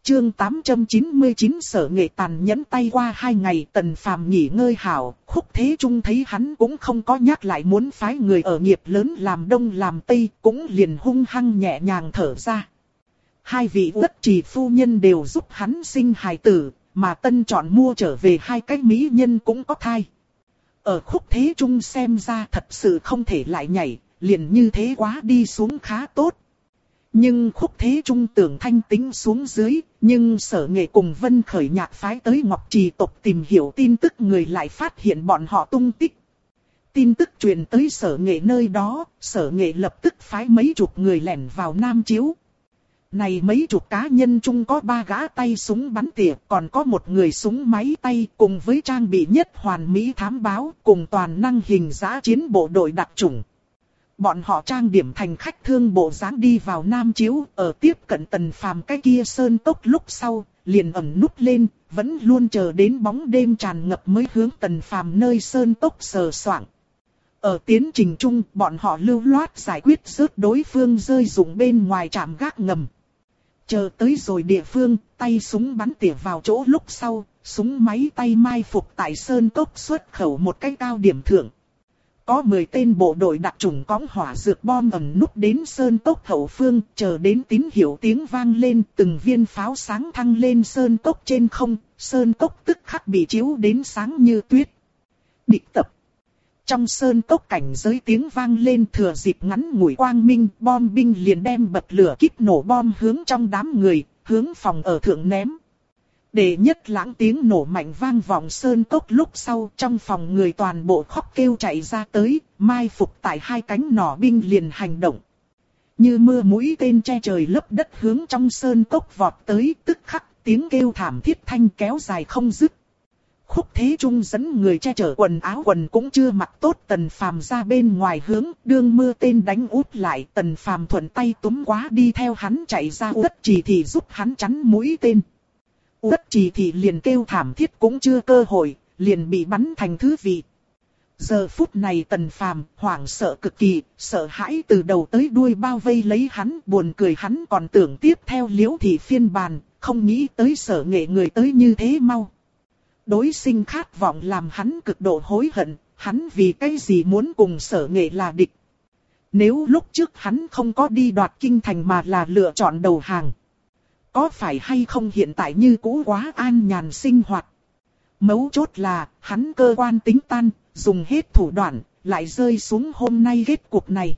Chương 899 Sở Nghệ tàn nhẫn. Tay qua 2 ngày Tần Phàm nghỉ ngơi hảo, Khúc Thế Trung thấy hắn cũng không có nhắc lại muốn phái người ở nghiệp lớn làm đông làm tây, cũng liền hung hăng nhẹ nhàng thở ra. 2 vị Uất Trì phu nhân đều giúp hắn sinh hài tử, mà Tân chọn mua trở về 2 cái mỹ nhân cũng có thai. Ở Khúc Thế Trung xem ra thật sự không thể lại nhảy, liền như thế quá đi xuống khá tốt. Nhưng Khúc Thế Trung tưởng thanh tính xuống dưới, nhưng Sở Nghệ cùng Vân Khởi Nhạc phái tới Ngọc Trì tộc tìm hiểu tin tức người lại phát hiện bọn họ tung tích. Tin tức truyền tới Sở Nghệ nơi đó, Sở Nghệ lập tức phái mấy chục người lẻn vào Nam Chiếu. Này mấy chục cá nhân chung có 3 gã tay súng bắn tỉa, còn có một người súng máy tay cùng với trang bị nhất hoàn mỹ thám báo cùng toàn năng hình dã chiến bộ đội đặc chủng. Bọn họ trang điểm thành khách thương bộ dáng đi vào Nam Chiếu, ở tiếp cận Tần Phàm cái kia sơn cốc lúc sau, liền ẩn núp lên, vẫn luôn chờ đến bóng đêm tràn ngập mới hướng Tần Phàm nơi sơn cốc sờ soạng. Ở tiến trình chung, bọn họ lưu loát giải quyết rớt đối phương rơi dụng bên ngoài trạm gác ngầm. Chờ tới rồi địa phương, tay súng bắn tỉa vào chỗ lúc sau, súng máy tay mai phục tại sơn cốc xuất khẩu một cái cao điểm thượng. Có 10 tên bộ đội đặc chủng cõng hỏa dược bom ẩn núp đến sơn cốc hậu phương, chờ đến tín hiệu tiếng vang lên, từng viên pháo sáng thăng lên sơn cốc trên không, sơn cốc tức khắc bị chiếu đến sáng như tuyết. Địch tập. Trong sơn cốc cảnh giới tiếng vang lên, thừa dịp ngắn ngủi quang minh, bom binh liền đem bật lửa kíp nổ bom hướng trong đám người, hướng phòng ở thượng ném. Để nhất lãng tiếng nổ mạnh vang vọng sơn cốc lúc sau, trong phòng người toàn bộ khóc kêu chạy ra tới, mai phục tại 2 cánh nỏ binh liền hành động. Như mưa mũi tên che trời lấp đất hướng trong sơn cốc vọt tới, tức khắc tiếng kêu thảm thiết thanh kéo dài không dứt. Khúc Thế Trung dẫn người che chở quần áo quần cũng chưa mặc tốt, Tần Phàm ra bên ngoài hướng, đương mưa tên đánh úp lại, Tần Phàm thuận tay túm quá đi theo hắn chạy ra Uất Trì thì giúp hắn chắn mũi tên. Uất Trì thì liền kêu thảm thiết cũng chưa cơ hội, liền bị bắn thành thứ vị. Giờ phút này Tần Phàm hoảng sợ cực kỳ, sợ hãi từ đầu tới đuôi bao vây lấy hắn, buồn cười hắn còn tưởng tiếp theo Liễu Thị phiên bản, không nghĩ tới Sở Nghệ người tới như thế mau. Đối sinh khát vọng làm hắn cực độ hối hận, hắn vì cái gì muốn cùng Sở Nghệ là địch. Nếu lúc trước hắn không có đi đoạt kinh thành mà là lựa chọn đầu hàng, có phải hay không hiện tại như cũ quá an nhàn sinh hoạt. Mấu chốt là, hắn cơ quan tính tan, dùng hết thủ đoạn, lại rơi xuống hôm nay kết cục này.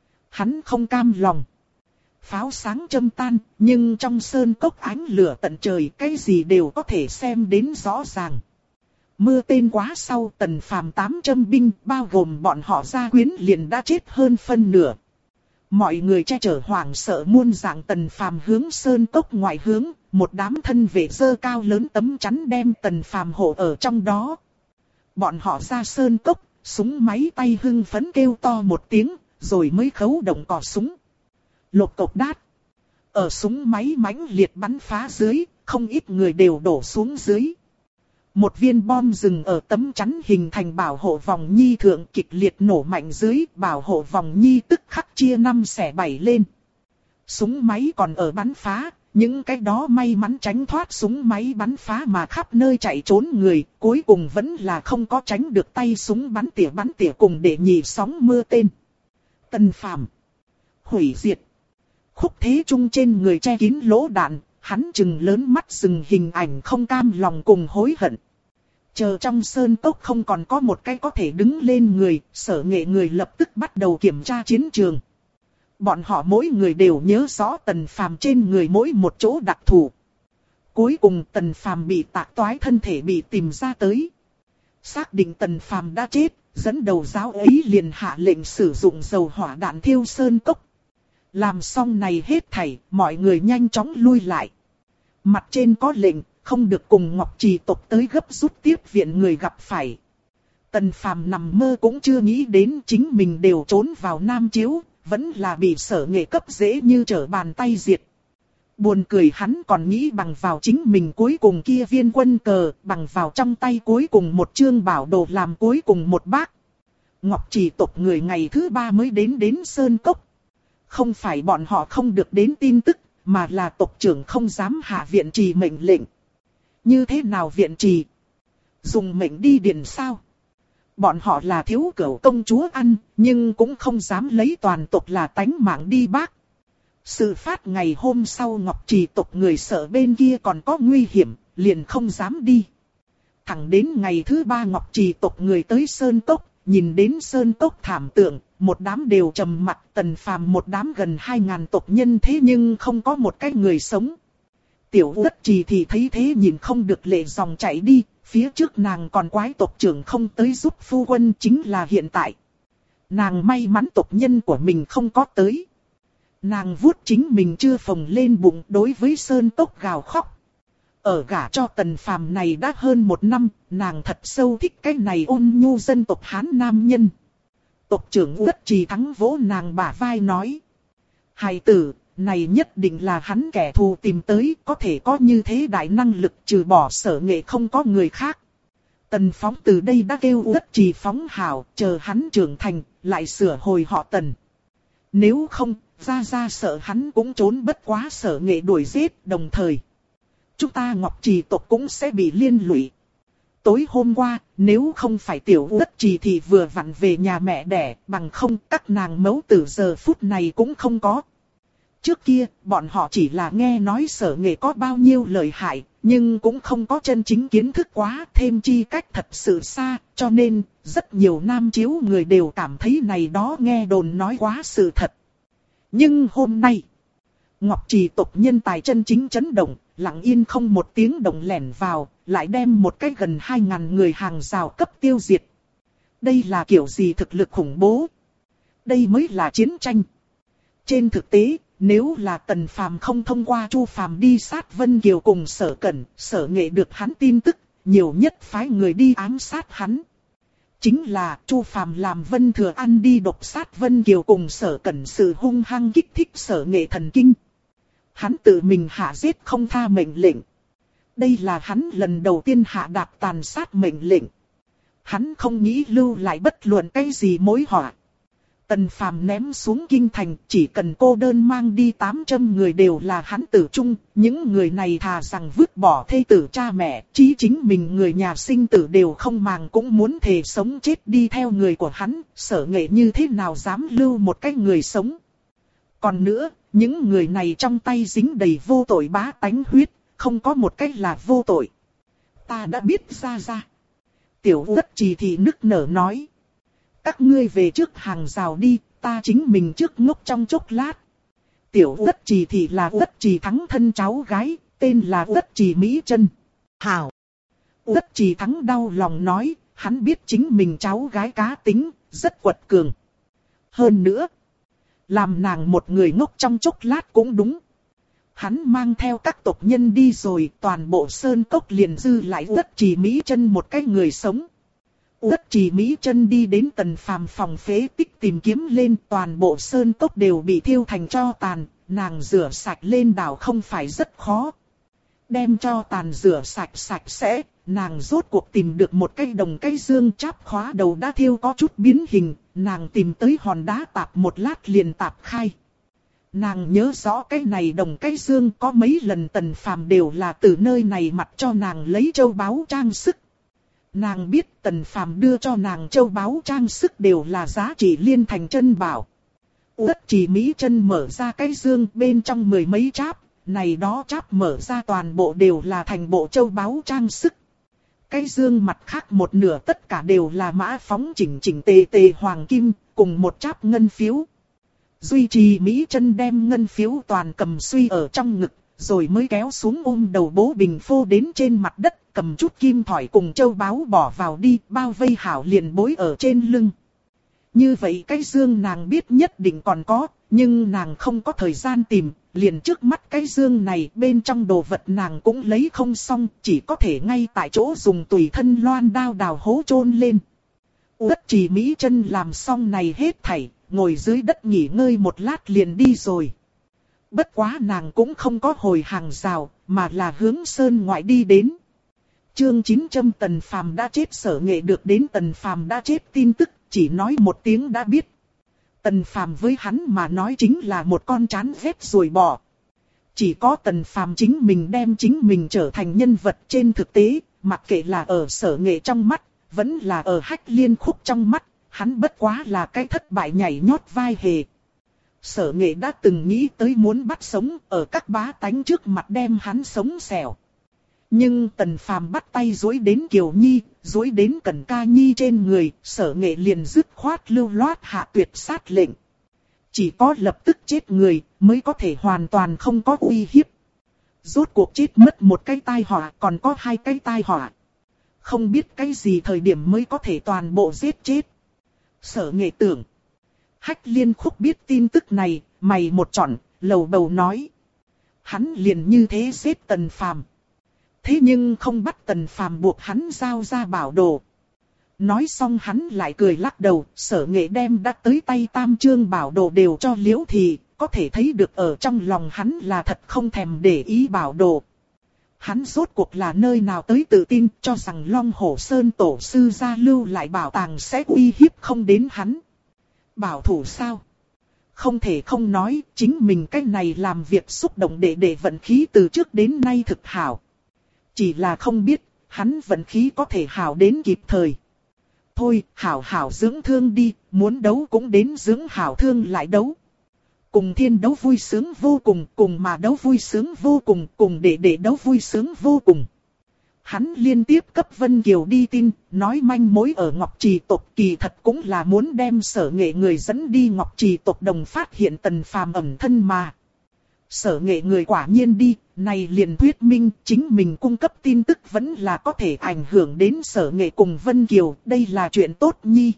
Hắn không cam lòng. Pháo sáng châm tan, nhưng trong sơn cốc ánh lửa tận trời, cái gì đều có thể xem đến rõ ràng. Mưa tên quá sau, Tần Phàm 800 binh, bao gồm bọn họ gia quyến liền đã chết hơn phân nửa. Mọi người che chở hoảng sợ muôn dạng, Tần Phàm hướng sơn cốc ngoại hướng, một đám thân vệ dơ cao lớn tấm chắn đem Tần Phàm hộ ở trong đó. Bọn họ ra sơn cốc, súng máy tay hưng phấn kêu to một tiếng, rồi mới khấu động cò súng. Lột cộc đát. Ở súng máy mãnh liệt bắn phá dưới, không ít người đều đổ xuống dưới. Một viên bom dừng ở tấm chắn hình thành bảo hộ vòng nhi thượng, kịch liệt nổ mạnh dưới, bảo hộ vòng nhi tức khắc chia 5 xẻ 7 lên. Súng máy còn ở bắn phá, những cái đó may mắn tránh thoát súng máy bắn phá mà khắp nơi chạy trốn người, cuối cùng vẫn là không có tránh được tay súng bắn tỉa cùng để nhì sóng mưa tên. Tần Phàm hủy diệt. Khúc Thế Trung trên người che kín lỗ đạn, hắn trừng lớn mắt dừng hình ảnh không cam lòng cùng hối hận. Chờ trong sơn cốc không còn có một cái có thể đứng lên người, Sở Nghệ người lập tức bắt đầu kiểm tra chiến trường. Bọn họ mỗi người đều nhớ rõ Tần Phàm trên người mỗi một chỗ đặc thù. Cuối cùng Tần Phàm bị tạc toái thân thể bị tìm ra tới. Xác định Tần Phàm đã chết, dẫn đầu giáo ấy liền hạ lệnh sử dụng dầu hỏa đạn thiêu sơn cốc. Làm xong này hết thảy, mọi người nhanh chóng lui lại. Mặt trên có lệnh, không được cùng Ngọc Trì tộc tới gấp rút tiếp viện người gặp phải. Tần Phàm nằm mơ cũng chưa nghĩ đến chính mình đều trốn vào Nam Chiếu, vẫn là bị Sở Nghệ cấp dễ như trở bàn tay diệt. Buồn cười hắn còn nghĩ bằng vào chính mình cuối cùng kia viên quân cờ, bằng vào trong tay cuối cùng một chương bảo đồ làm cuối cùng một bác. Ngọc Trì tộc người ngày thứ 3 mới đến Sơn Cốc. Không phải bọn họ không được đến tin tức, mà là tộc trưởng không dám hạ viện trì mệnh lệnh. Như thế nào viện trì? Dùng mệnh đi điền sao? Bọn họ là thiếu cửu công chúa ăn, nhưng cũng không dám lấy toàn tộc là tánh mạng đi bác. Sự phát ngày hôm sau Ngọc Trì tộc người sợ bên kia còn có nguy hiểm, liền không dám đi. Thẳng đến ngày thứ 3 Ngọc Trì tộc người tới Sơn Cốc, nhìn đến Sơn Cốc thảm tượng, một đám đều trầm mặc, Tần Phàm một đám gần 2.000 tộc nhân thế nhưng không có một cái người sống. Tiểu Uất Trì thì thấy thế nhìn không được lệ dòng chạy đi, phía trước nàng còn quái tộc trưởng không tới giúp phu quân chính là hiện tại. Nàng may mắn tộc nhân của mình không có tới. Nàng vuốt chính mình chưa phồng lên bụng đối với Sơn Cốc gào khóc. Ở gả cho Tần Phàm này đã hơn 1 năm, nàng thật sâu thích cái này ôn nhu dân tộc Hán nam nhân. Tộc trưởng Uất Trì Thắng vỗ nàng bả vai nói. Hài tử, này nhất định là hắn kẻ thù tìm tới, có thể có như thế đại năng lực trừ bỏ Sở Nghệ không có người khác. Tần Phóng từ đây đã kêu Uất Trì Phóng hảo, chờ hắn trưởng thành, lại sửa hồi họ Tần. Nếu không, ra sợ hắn cũng trốn bất quá Sở Nghệ đuổi giết, đồng thời chúng ta Ngọc Trì tộc cũng sẽ bị liên lụy. Tối hôm qua, nếu không phải Tiểu Uất Trì thì vừa vặn về nhà mẹ đẻ, bằng không các nàng mẫu tử giờ phút này cũng không có. Trước kia, bọn họ chỉ là nghe nói Sở Nghệ có bao nhiêu lợi hại, nhưng cũng không có chân chính kiến thức quá, thêm chi cách thật sự xa, cho nên, rất nhiều nam chiếu người đều cảm thấy này đó nghe đồn nói quá sự thật. Nhưng hôm nay, Ngọc Trì tộc nhân tài chân chính chấn động, lặng yên không một tiếng động lẻn vào, lại đem một cái gần 2.000 người hàng rào cấp tiêu diệt. Đây là kiểu gì thực lực khủng bố? Đây mới là chiến tranh. Trên thực tế, nếu là Tần Phàm không thông qua Chu Phàm đi sát Vân Kiều cùng Sở Cẩn, Sở Nghệ được hắn tin tức, nhiều nhất phái người đi ám sát hắn. Chính là Chu Phàm làm Vân Thừa An đi độc sát Vân Kiều cùng Sở Cẩn sự hung hăng kích thích Sở Nghệ thần kinh. Hắn tự mình hạ giết không tha mệnh lệnh. Đây là hắn lần đầu tiên hạ đạt tàn sát mệnh lệnh. Hắn không nghĩ lưu lại bất luận cái gì mối họa. Tần Phàm ném xuống kinh thành, chỉ cần cô đơn mang đi 800 người đều là hắn tử chung. Những người này thà rằng vứt bỏ thê tử cha mẹ, chí chính mình người nhà sinh tử đều không màng cũng muốn thề sống chết đi theo người của hắn. Sở Nghệ như thế nào dám lưu một cái người sống. Còn nữa, những người này trong tay dính đầy vô tội bá tánh huyết, không có một cách là vô tội. Ta đã biết ra. Tiểu Uất Trì thì nức nở nói. Các ngươi về trước hàng rào đi, ta chính mình trước ngốc trong chốc lát. Tiểu Uất Trì thì là Uất Trì Thắng thân cháu gái, tên là Uất Trì Mỹ Trân. Hảo! Uất Trì Thắng đau lòng nói, hắn biết chính mình cháu gái cá tính, rất quật cường. Hơn nữa, làm nàng một người ngốc trong chốc lát cũng đúng. Hắn mang theo các tộc nhân đi rồi, toàn bộ Sơn Cốc liền dư lại Uất Trì Mỹ Trân một cái người sống. Uất Trì Mỹ Trân đi đến Tần Phàm phòng phế tích tìm kiếm lên, toàn bộ Sơn Cốc đều bị thiêu thành tro tàn, nàng rửa sạch lên đảo không phải rất khó. Đem tro tàn rửa sạch sạch sẽ, nàng rốt cuộc tìm được một cây đồng cây dương cháp khóa đầu đã thiêu có chút biến hình, nàng tìm tới hòn đá tạp một lát liền tạp khai. Nàng nhớ rõ cái này đồng cây dương có mấy lần Tần Phàm đều là từ nơi này mặt cho nàng lấy châu báu trang sức. Nàng biết Tần Phàm đưa cho nàng châu báu trang sức đều là giá trị liên thành chân bảo. Uất Trì Mỹ Trân mở ra cái dương bên trong 10 mấy cháp, này đó cháp mở ra toàn bộ đều là thành bộ châu báu trang sức. Cái dương mặt khác một nửa tất cả đều là mã phóng chỉnh tề hoàng kim, cùng một cháp ngân phiếu. Duy Trì Mỹ Trân đem ngân phiếu toàn cầm suy ở trong ngực, rồi mới kéo xuống ôm đầu bố bình phô đến trên mặt đất, cầm chút kim thỏi cùng châu báu bỏ vào đi, bao vây hảo liền bối ở trên lưng. Như vậy cái dương nàng biết nhất định còn có, nhưng nàng không có thời gian tìm, liền trước mắt cái dương này bên trong đồ vật nàng cũng lấy không xong, chỉ có thể ngay tại chỗ dùng tùy thân loan đao đào hố chôn lên. Uất Trì Mỹ Trân làm xong này hết thảy, ngồi dưới đất nghỉ ngơi một lát liền đi rồi. Bất quá nàng cũng không có hồi hàng rào, mà là hướng sơn ngoại đi đến. Chương 900 Tần Phàm đã chết. Sở Nghệ được đến Tần Phàm đã chết tin tức, chỉ nói một tiếng đã biết. Tần Phàm với hắn mà nói chính là một con chán ghét ruồi bò. Chỉ có Tần Phàm chính mình đem chính mình trở thành nhân vật trên thực tế, mặc kệ là ở Sở Nghệ trong mắt, vẫn là ở Hách Liên Khúc trong mắt, hắn bất quá là cái thất bại nhảy nhót vai hề. Sở Nghệ đã từng nghĩ tới muốn bắt sống ở các bá tánh trước mặt đem hắn sống xẻo. Nhưng Tần Phàm bắt tay duỗi đến Kiều Nhi, duỗi đến Cẩn Ca Nhi trên người, Sở Nghệ liền dứt khoát lưu loát hạ tuyệt sát lệnh. Chỉ có lập tức chết người mới có thể hoàn toàn không có uy hiếp. Rốt cuộc chết mất một cái tai họa, còn có hai cái tai họa. Không biết cái gì thời điểm mới có thể toàn bộ giết chết. Sở Nghệ tưởng. Hách Liên Khúc biết tin tức này, mày một trọn, lầu bầu nói. Hắn liền như thế giết Tần Phàm. Thế nhưng không bắt Tần Phàm buộc hắn giao ra bảo đồ. Nói xong hắn lại cười lắc đầu, Sở Nghệ đem đã tới tay tam chương bảo đồ đều cho Liễu Thị, có thể thấy được ở trong lòng hắn là thật không thèm để ý bảo đồ. Hắn rốt cuộc là nơi nào tới tự tin cho rằng Long Hổ Sơn tổ sư gia lưu lại bảo tàng sẽ uy hiếp không đến hắn. Bảo thủ sao? Không thể không nói, chính mình cách này làm việc xúc động để vận khí từ trước đến nay thực hảo. Chỉ là không biết, hắn vận khí có thể hảo đến kịp thời. Thôi, hảo hảo dưỡng thương đi, muốn đấu cũng đến dưỡng hảo thương lại đấu. Cùng thiên đấu vui sướng vô cùng, cùng mà đấu vui sướng vô cùng, cùng để đấu vui sướng vô cùng. Hắn liên tiếp cấp Vân Kiều đi tin, nói manh mối ở Ngọc Trì tộc, kỳ thật cũng là muốn đem Sở Nghệ người dẫn đi Ngọc Trì tộc đồng phát hiện Tần Phàm ẩn thân mà. Sở Nghệ người quả nhiên đi, này liền thuyết minh chính mình cung cấp tin tức vẫn là có thể ảnh hưởng đến Sở Nghệ cùng Vân Kiều, đây là chuyện tốt nhi.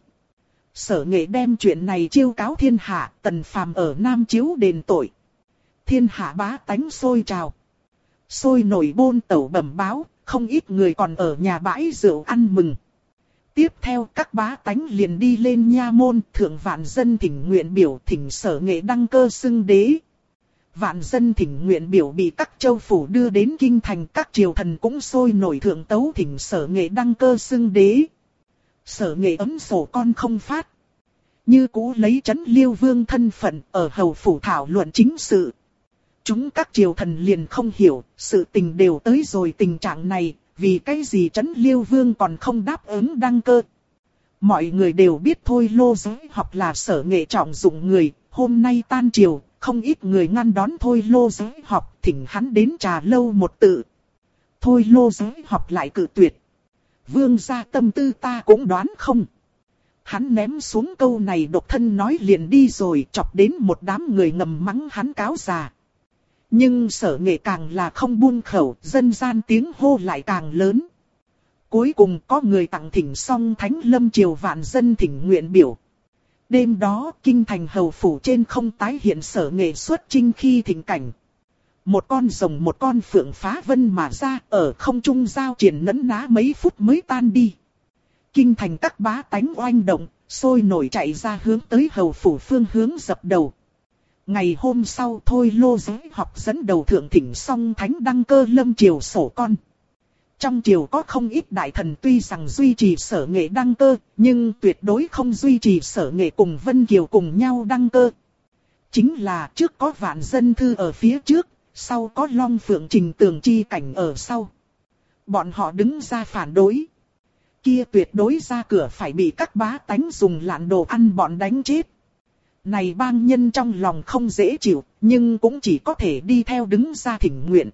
Sở Nghệ đem chuyện này chiêu cáo thiên hạ, Tần Phàm ở Nam Chiếu đền tội. Thiên hạ bá tánh sôi trào. Sôi nổi bôn tẩu bẩm báo, không ít người còn ở nhà bãi rượu ăn mừng. Tiếp theo các bá tánh liền đi lên nha môn, thượng vạn dân thỉnh nguyện biểu thỉnh Sở Nghệ đăng cơ xưng đế. Vạn dân thỉnh nguyện biểu bị các châu phủ đưa đến kinh thành, các triều thần cũng sôi nổi thượng tấu thỉnh Sở Nghệ đăng cơ xưng đế. Sở Nghệ ấm sổ con không phát. Như cũ lấy Trấn Liêu Vương thân phận ở hầu phủ thảo luận chính sự. Chúng các triều thần liền không hiểu, sự tình đều tới rồi tình trạng này, vì cái gì Trấn Liêu Vương còn không đáp ứng đăng cơ. Mọi người đều biết thôi Lô Giới Học là Sở Nghệ trọng dụng người, hôm nay tan triều, không ít người ngăn đón thôi Lô Giới Học, thỉnh hắn đến trà lâu một tự. Thôi Lô Giới Học lại cự tuyệt. Vương gia tâm tư ta cũng đoán không. Hắn ném xuống câu này độc thân nói liền đi rồi, chọc đến một đám người ngầm mắng hắn cáo già. Nhưng Sở Nghệ càng là không buông khẩu, dân gian tiếng hô lại càng lớn. Cuối cùng có người tặng thỉnh xong Thánh Lâm Triều vạn dân thỉnh nguyện biểu. Đêm đó, kinh thành hầu phủ trên không tái hiện Sở Nghệ xuất chinh khi thỉnh cảnh. Một con rồng một con phượng phá vân mà ra, ở không trung giao triển nấn ná mấy phút mới tan đi. Kinh thành các bá tánh oanh động, sôi nổi chạy ra hướng tới hầu phủ phương hướng dập đầu. Ngày hôm sau thôi Lô Giới Học dẫn đầu thượng thỉnh xong thánh đăng cơ lâm triều sổ con. Trong triều có không ít đại thần tuy rằng duy trì Sở Nghệ đăng cơ, nhưng tuyệt đối không duy trì Sở Nghệ cùng Vân Kiều cùng nhau đăng cơ. Chính là trước có vạn dân thư ở phía trước, sau có Long Phượng Trình Tường chi cảnh ở sau. Bọn họ đứng ra phản đối. Kia tuyệt đối ra cửa phải bị các bá tánh dùng lạn đồ ăn bọn đánh chết. Này bang nhân trong lòng không dễ chịu, nhưng cũng chỉ có thể đi theo đứng ra thỉnh nguyện.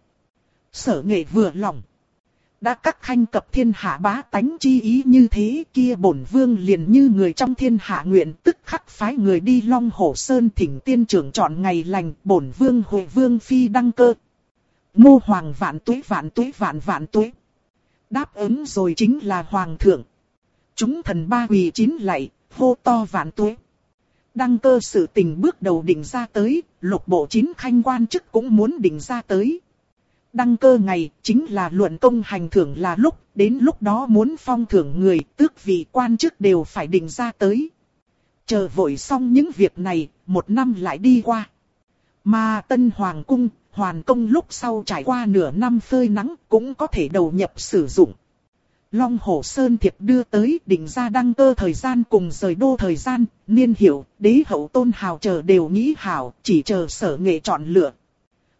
Sở Nghệ vừa lòng. Đã các khanh cập thiên hạ bá tánh chi ý như thế, kia bổn vương liền như người trong thiên hạ nguyện, tức khắc phái người đi Long Hổ Sơn thỉnh tiên trưởng chọn ngày lành, bổn vương Huệ Vương phi đăng cơ. Ngô Hoàng vạn tuế vạn tuế vạn vạn tuế. Đáp ứng rồi chính là Hoàng thượng. Chúng thần ba quỳ chín lạy, hô to vạn tuế. Đăng cơ sự tình bước đầu định ra tới, lục bộ 9 khanh quan chức cũng muốn định ra tới. Đăng cơ ngày chính là luận công hành thưởng là lúc, đến lúc đó muốn phong thưởng người, tước vị quan chức đều phải định ra tới. Chờ vội xong những việc này, một năm lại đi qua. Mà Tân Hoàng cung, hoàn công lúc sau trải qua nửa năm phơi nắng cũng có thể đầu nhập sử dụng. Long Hổ Sơn thiệp đưa tới định ra đăng cơ thời gian cùng rời đô thời gian, niên hiệu, đế hậu tôn hào chờ đều nghĩ hảo, chỉ chờ Sở Nghệ chọn lựa.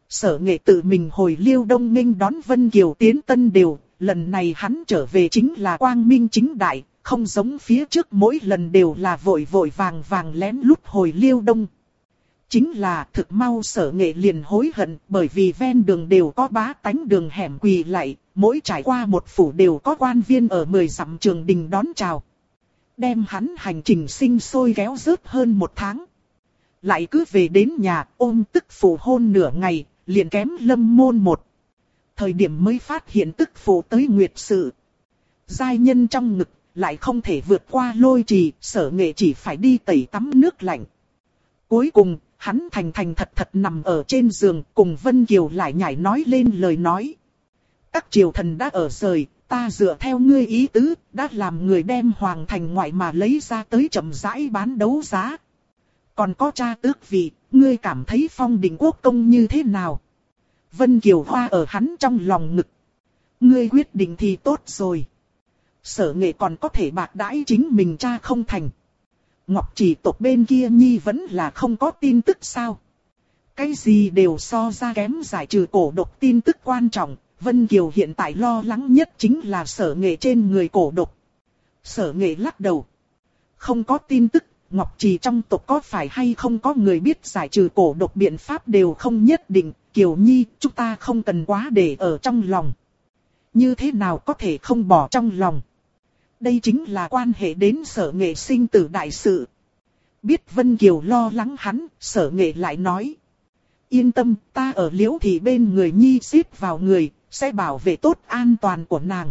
Sở Nghệ tự mình hồi Liêu Đông nghênh đón Vân Kiều tiến Tân Đều, lần này hắn trở về chính là quang minh chính đại, không giống phía trước mỗi lần đều là vội vội vàng vàng lén lút hồi Liêu Đông. Chính là thực mau Sở Nghệ liền hối hận, bởi vì ven đường đều có bá tánh đường hẻm quỳ lạy, mỗi trải qua một phủ đều có quan viên ở 10 dặm trường đình đón chào. Đem hắn hành trình sinh sôi kéo rớt hơn 1 tháng. Lại cứ về đến nhà ôm tức phụ hôn nửa ngày, liền kém lâm môn một. Thời điểm mới phát hiện tức phụ tới nguyệt sự. Giai nhân trong ngực, lại không thể vượt qua lôi trì, Sở Nghệ chỉ phải đi tẩy tắm nước lạnh. Cuối cùng, hắn thành thành thật thật nằm ở trên giường, cùng Vân Kiều lại nhảy nói lên lời nói. Các triều thần đã ở rời, ta dựa theo ngươi ý tứ, đã làm người đem hoàng thành ngoại mà lấy ra tới chậm rãi bán đấu giá. Còn có cha tước vị, ngươi cảm thấy Phong Định Quốc công như thế nào? Vân Kiều hoa ở hắn trong lòng ngực. Ngươi quyết định thì tốt rồi. Sở Nghệ còn có thể bạc đãi chính mình cha không thành. Ngọc Chỉ tộc bên kia nhi vẫn là không có tin tức sao? Cái gì đều so ra kém giải trừ cổ độc tin tức quan trọng. Vân Kiều hiện tại lo lắng nhất chính là Sở Nghệ trên người cổ độc. Sở Nghệ lắc đầu. Không có tin tức, Ngọc Trì trong tộc có phải hay không có người biết giải trừ cổ độc biện pháp đều không nhất định. Kiều Nhi, chúng ta không cần quá để ở trong lòng. Như thế nào có thể không bỏ trong lòng? Đây chính là quan hệ đến Sở Nghệ sinh tử đại sự. Biết Vân Kiều lo lắng hắn, Sở Nghệ lại nói. Yên tâm, ta ở Liễu Thị bên người Nhi xếp vào người, sẽ bảo vệ tốt an toàn của nàng.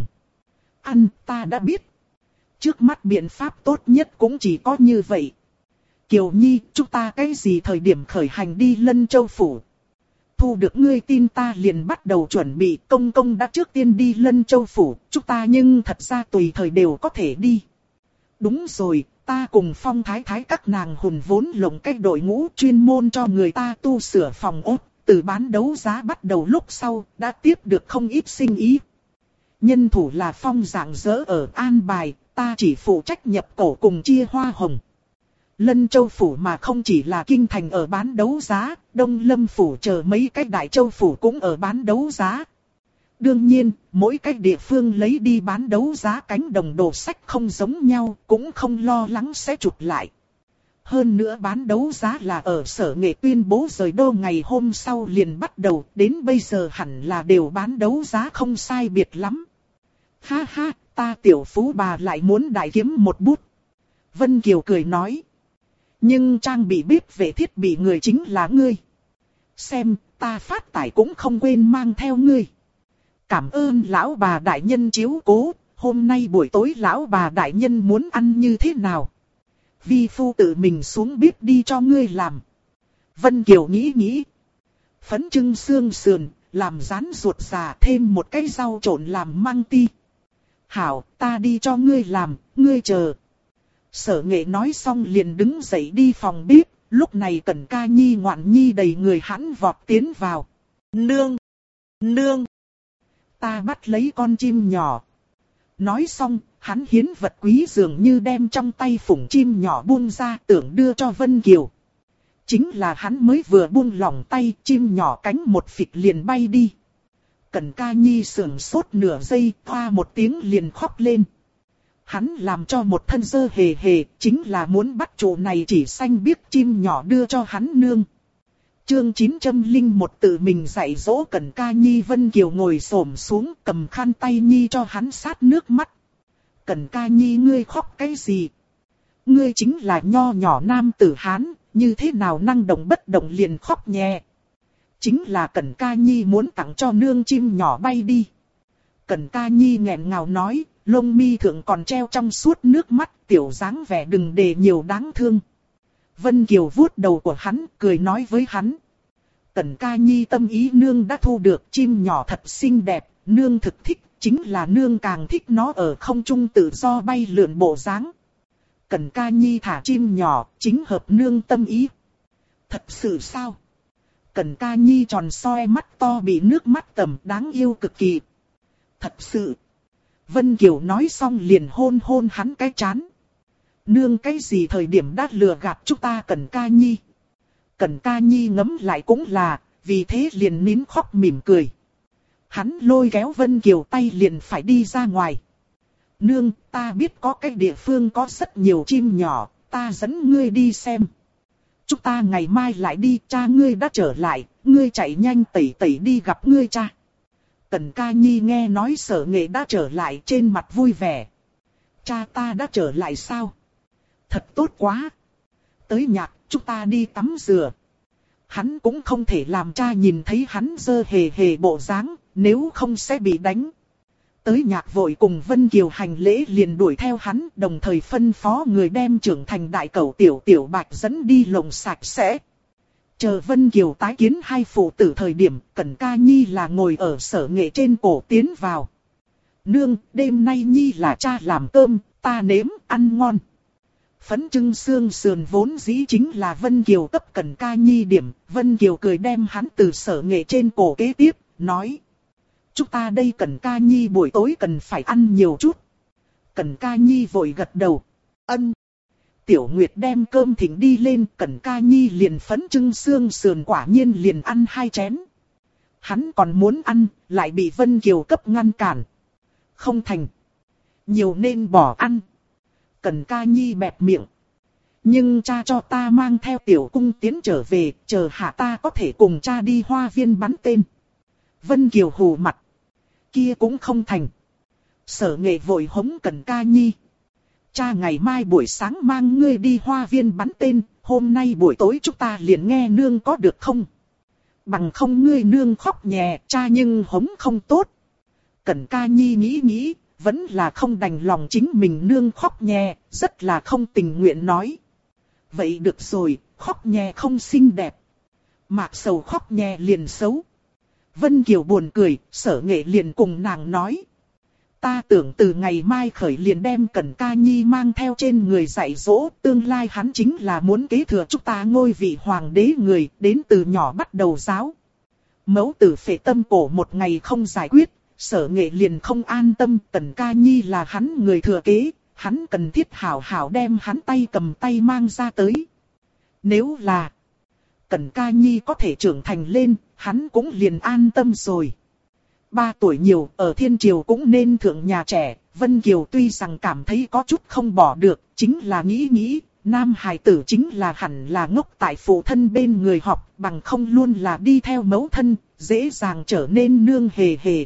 Ta đã biết. Trước mắt biện pháp tốt nhất cũng chỉ có như vậy. Kiều Nhi, chúng ta cái gì thời điểm khởi hành đi Lân Châu Phủ? Thu được ngươi tin ta liền bắt đầu chuẩn bị, công công đã trước tiên đi Lân Châu Phủ, chúng ta nhưng thật ra tùy thời đều có thể đi. Đúng rồi, ta cùng Phong Thái Thái các nàng hùn vốn lộng cách đội ngũ chuyên môn cho người ta tu sửa phòng ốt, từ bán đấu giá bắt đầu lúc sau, đã tiếp được không ít sinh ý. Nhân thủ là Phong dạng dỡ ở an bài, ta chỉ phụ trách nhập cổ cùng chia hoa hồng. Lân Châu Phủ mà không chỉ là kinh thành ở bán đấu giá, Đông Lâm Phủ chờ mấy cái Đại Châu Phủ cũng ở bán đấu giá. Đương nhiên, mỗi cái địa phương lấy đi bán đấu giá cánh đồng đồ sách không giống nhau, cũng không lo lắng sẽ chụp lại. Hơn nữa bán đấu giá là ở Sở Nghệ tuyên bố rời đô ngày hôm sau liền bắt đầu, đến bây giờ hẳn là đều bán đấu giá không sai biệt lắm. Ha ha, ta tiểu phú bà lại muốn đại kiếm một bút. Vân Kiều cười nói. Nhưng trang bị bếp về thiết bị người chính là ngươi. Xem, ta phát tải cũng không quên mang theo ngươi. Cảm ơn lão bà đại nhân chiếu cố, hôm nay buổi tối lão bà đại nhân muốn ăn như thế nào? Vi phu tự mình xuống bếp đi cho ngươi làm. Vân Kiều nghĩ nghĩ. Phấn trưng xương sườn, làm rán ruột già thêm một cái rau trộn làm măng ti. Hảo, ta đi cho ngươi làm, ngươi chờ. Sở Nghệ nói xong liền đứng dậy đi phòng bếp, lúc này Cẩn Ca Nhi ngoạn nhi đầy người hãn vọt tiến vào. Nương! Nương! Ta bắt lấy con chim nhỏ. Nói xong, hắn hiến vật quý dường như đem trong tay phủng chim nhỏ buông ra tưởng đưa cho Vân Kiều. Chính là hắn mới vừa buông lỏng tay, chim nhỏ cánh một phịch liền bay đi. Cẩn Ca Nhi sững sốt nửa giây, hoa một tiếng liền khóc lên. Hắn làm cho một thân dơ hề hề, chính là muốn bắt chỗ này chỉ xanh biếc chim nhỏ đưa cho hắn nương. Chương 901 tự mình dạy dỗ Cẩn Ca Nhi. Vân Kiều ngồi xổm xuống cầm khăn tay Nhi cho hắn sát nước mắt. Cẩn Ca Nhi, ngươi khóc cái gì? Ngươi chính là nho nhỏ nam tử Hán, như thế nào năng động bất động liền khóc nhẹ. Chính là Cẩn Ca Nhi muốn tặng cho nương chim nhỏ bay đi. Cẩn Ca Nhi nghẹn ngào nói, lông mi thượng còn treo trong suốt nước mắt, tiểu dáng vẻ đừng để nhiều đáng thương. Vân Kiều vuốt đầu của hắn, cười nói với hắn. Cẩn Ca Nhi tâm ý nương đã thu được, chim nhỏ thật xinh đẹp, nương thực thích, chính là nương càng thích nó ở không trung tự do bay lượn bộ dáng. Cẩn Ca Nhi thả chim nhỏ, chính hợp nương tâm ý. Thật sự sao? Cẩn Ca Nhi tròn soi mắt to bị nước mắt tầm đáng yêu cực kỳ. Thật sự. Vân Kiều nói xong liền hôn hôn hắn cái trán. Nương cái gì thời điểm đã lừa gạt chúng ta Cẩn Ca Nhi? Cẩn Ca Nhi ngấm lại cũng là, vì thế liền nín khóc mỉm cười. Hắn lôi kéo Vân Kiều tay liền phải đi ra ngoài. Nương, ta biết có cái địa phương có rất nhiều chim nhỏ, ta dẫn ngươi đi xem. Chúng ta ngày mai lại đi, cha ngươi đã trở lại, ngươi chạy nhanh tẩy tẩy đi gặp ngươi cha. Cẩn Ca Nhi nghe nói Sở Nghệ đã trở lại, trên mặt vui vẻ. Cha ta đã trở lại sao? Thật tốt quá. Tới nhạc, chúng ta đi tắm rửa. Hắn cũng không thể làm cha nhìn thấy hắn dơ hề hề bộ dáng, nếu không sẽ bị đánh. Tới nhạc vội cùng Vân Kiều hành lễ liền đuổi theo hắn, đồng thời phân phó người đem trưởng thành đại cẩu Tiểu Tiểu Bạch dẫn đi lồng sạch sẽ. Chờ Vân Kiều tái kiến hai phụ tử thời điểm, Cẩn Ca Nhi là ngồi ở Sở Nghệ trên cổ tiến vào. Nương, đêm nay Nhi là cha làm cơm, ta nếm, ăn ngon. Phấn trưng xương sườn vốn dĩ chính là Vân Kiều cấp Cẩn Ca Nhi điểm, Vân Kiều cười đem hắn từ Sở Nghệ trên cổ kế tiếp, nói. Chúng ta đây Cẩn Ca Nhi buổi tối cần phải ăn nhiều chút. Cẩn Ca Nhi vội gật đầu. Ân. Tiểu Nguyệt đem cơm thỉnh đi lên, Cẩn Ca Nhi liền phấn trưng xương sườn quả nhiên liền ăn 2 chén. Hắn còn muốn ăn, lại bị Vân Kiều cấp ngăn cản. Không thành. Nhiều nên bỏ ăn. Cẩn Ca Nhi bẹp miệng. Nhưng cha cho ta mang theo Tiểu Cung tiến trở về, chờ hạ ta có thể cùng cha đi hoa viên bắn tên. Vân Kiều hù mặt. Kia cũng không thành. Sở Nghệ vội hống Cẩn Ca Nhi. Cha ngày mai buổi sáng mang ngươi đi hoa viên bắn tên, hôm nay buổi tối chúng ta liền nghe nương có được không? Bằng không ngươi nương khóc nhẹ, cha nhưng hống không tốt. Cẩn Ca Nhi nghĩ, vẫn là không đành lòng chính mình nương khóc nhẹ, rất là không tình nguyện nói. Vậy được rồi, khóc nhẹ không xinh đẹp. Mạc Sầu khóc nhẹ liền xấu. Vân Kiều buồn cười, Sở Nghệ liền cùng nàng nói. Ta tưởng từ ngày mai khởi liền đem Cẩn Ca Nhi mang theo trên người dạy dỗ, tương lai hắn chính là muốn kế thừa chúng ta ngôi vị hoàng đế người, đến từ nhỏ bắt đầu giáo. Mẫu tử phệ tâm cổ một ngày không giải quyết, Sở Nghệ liền không an tâm, Cẩn Ca Nhi là hắn người thừa kế, hắn cần thiết hảo hảo đem hắn tay cầm tay mang ra tới. Nếu là Cẩn Ca Nhi có thể trưởng thành lên, hắn cũng liền an tâm rồi. 3 tuổi nhiều, ở thiên triều cũng nên thượng nhà trẻ, Vân Kiều tuy rằng cảm thấy có chút không bỏ được, chính là nghĩ, nam hài tử chính là hẳn là ngốc tại phụ thân bên người học, bằng không luôn là đi theo mẫu thân, dễ dàng trở nên nương hề hề.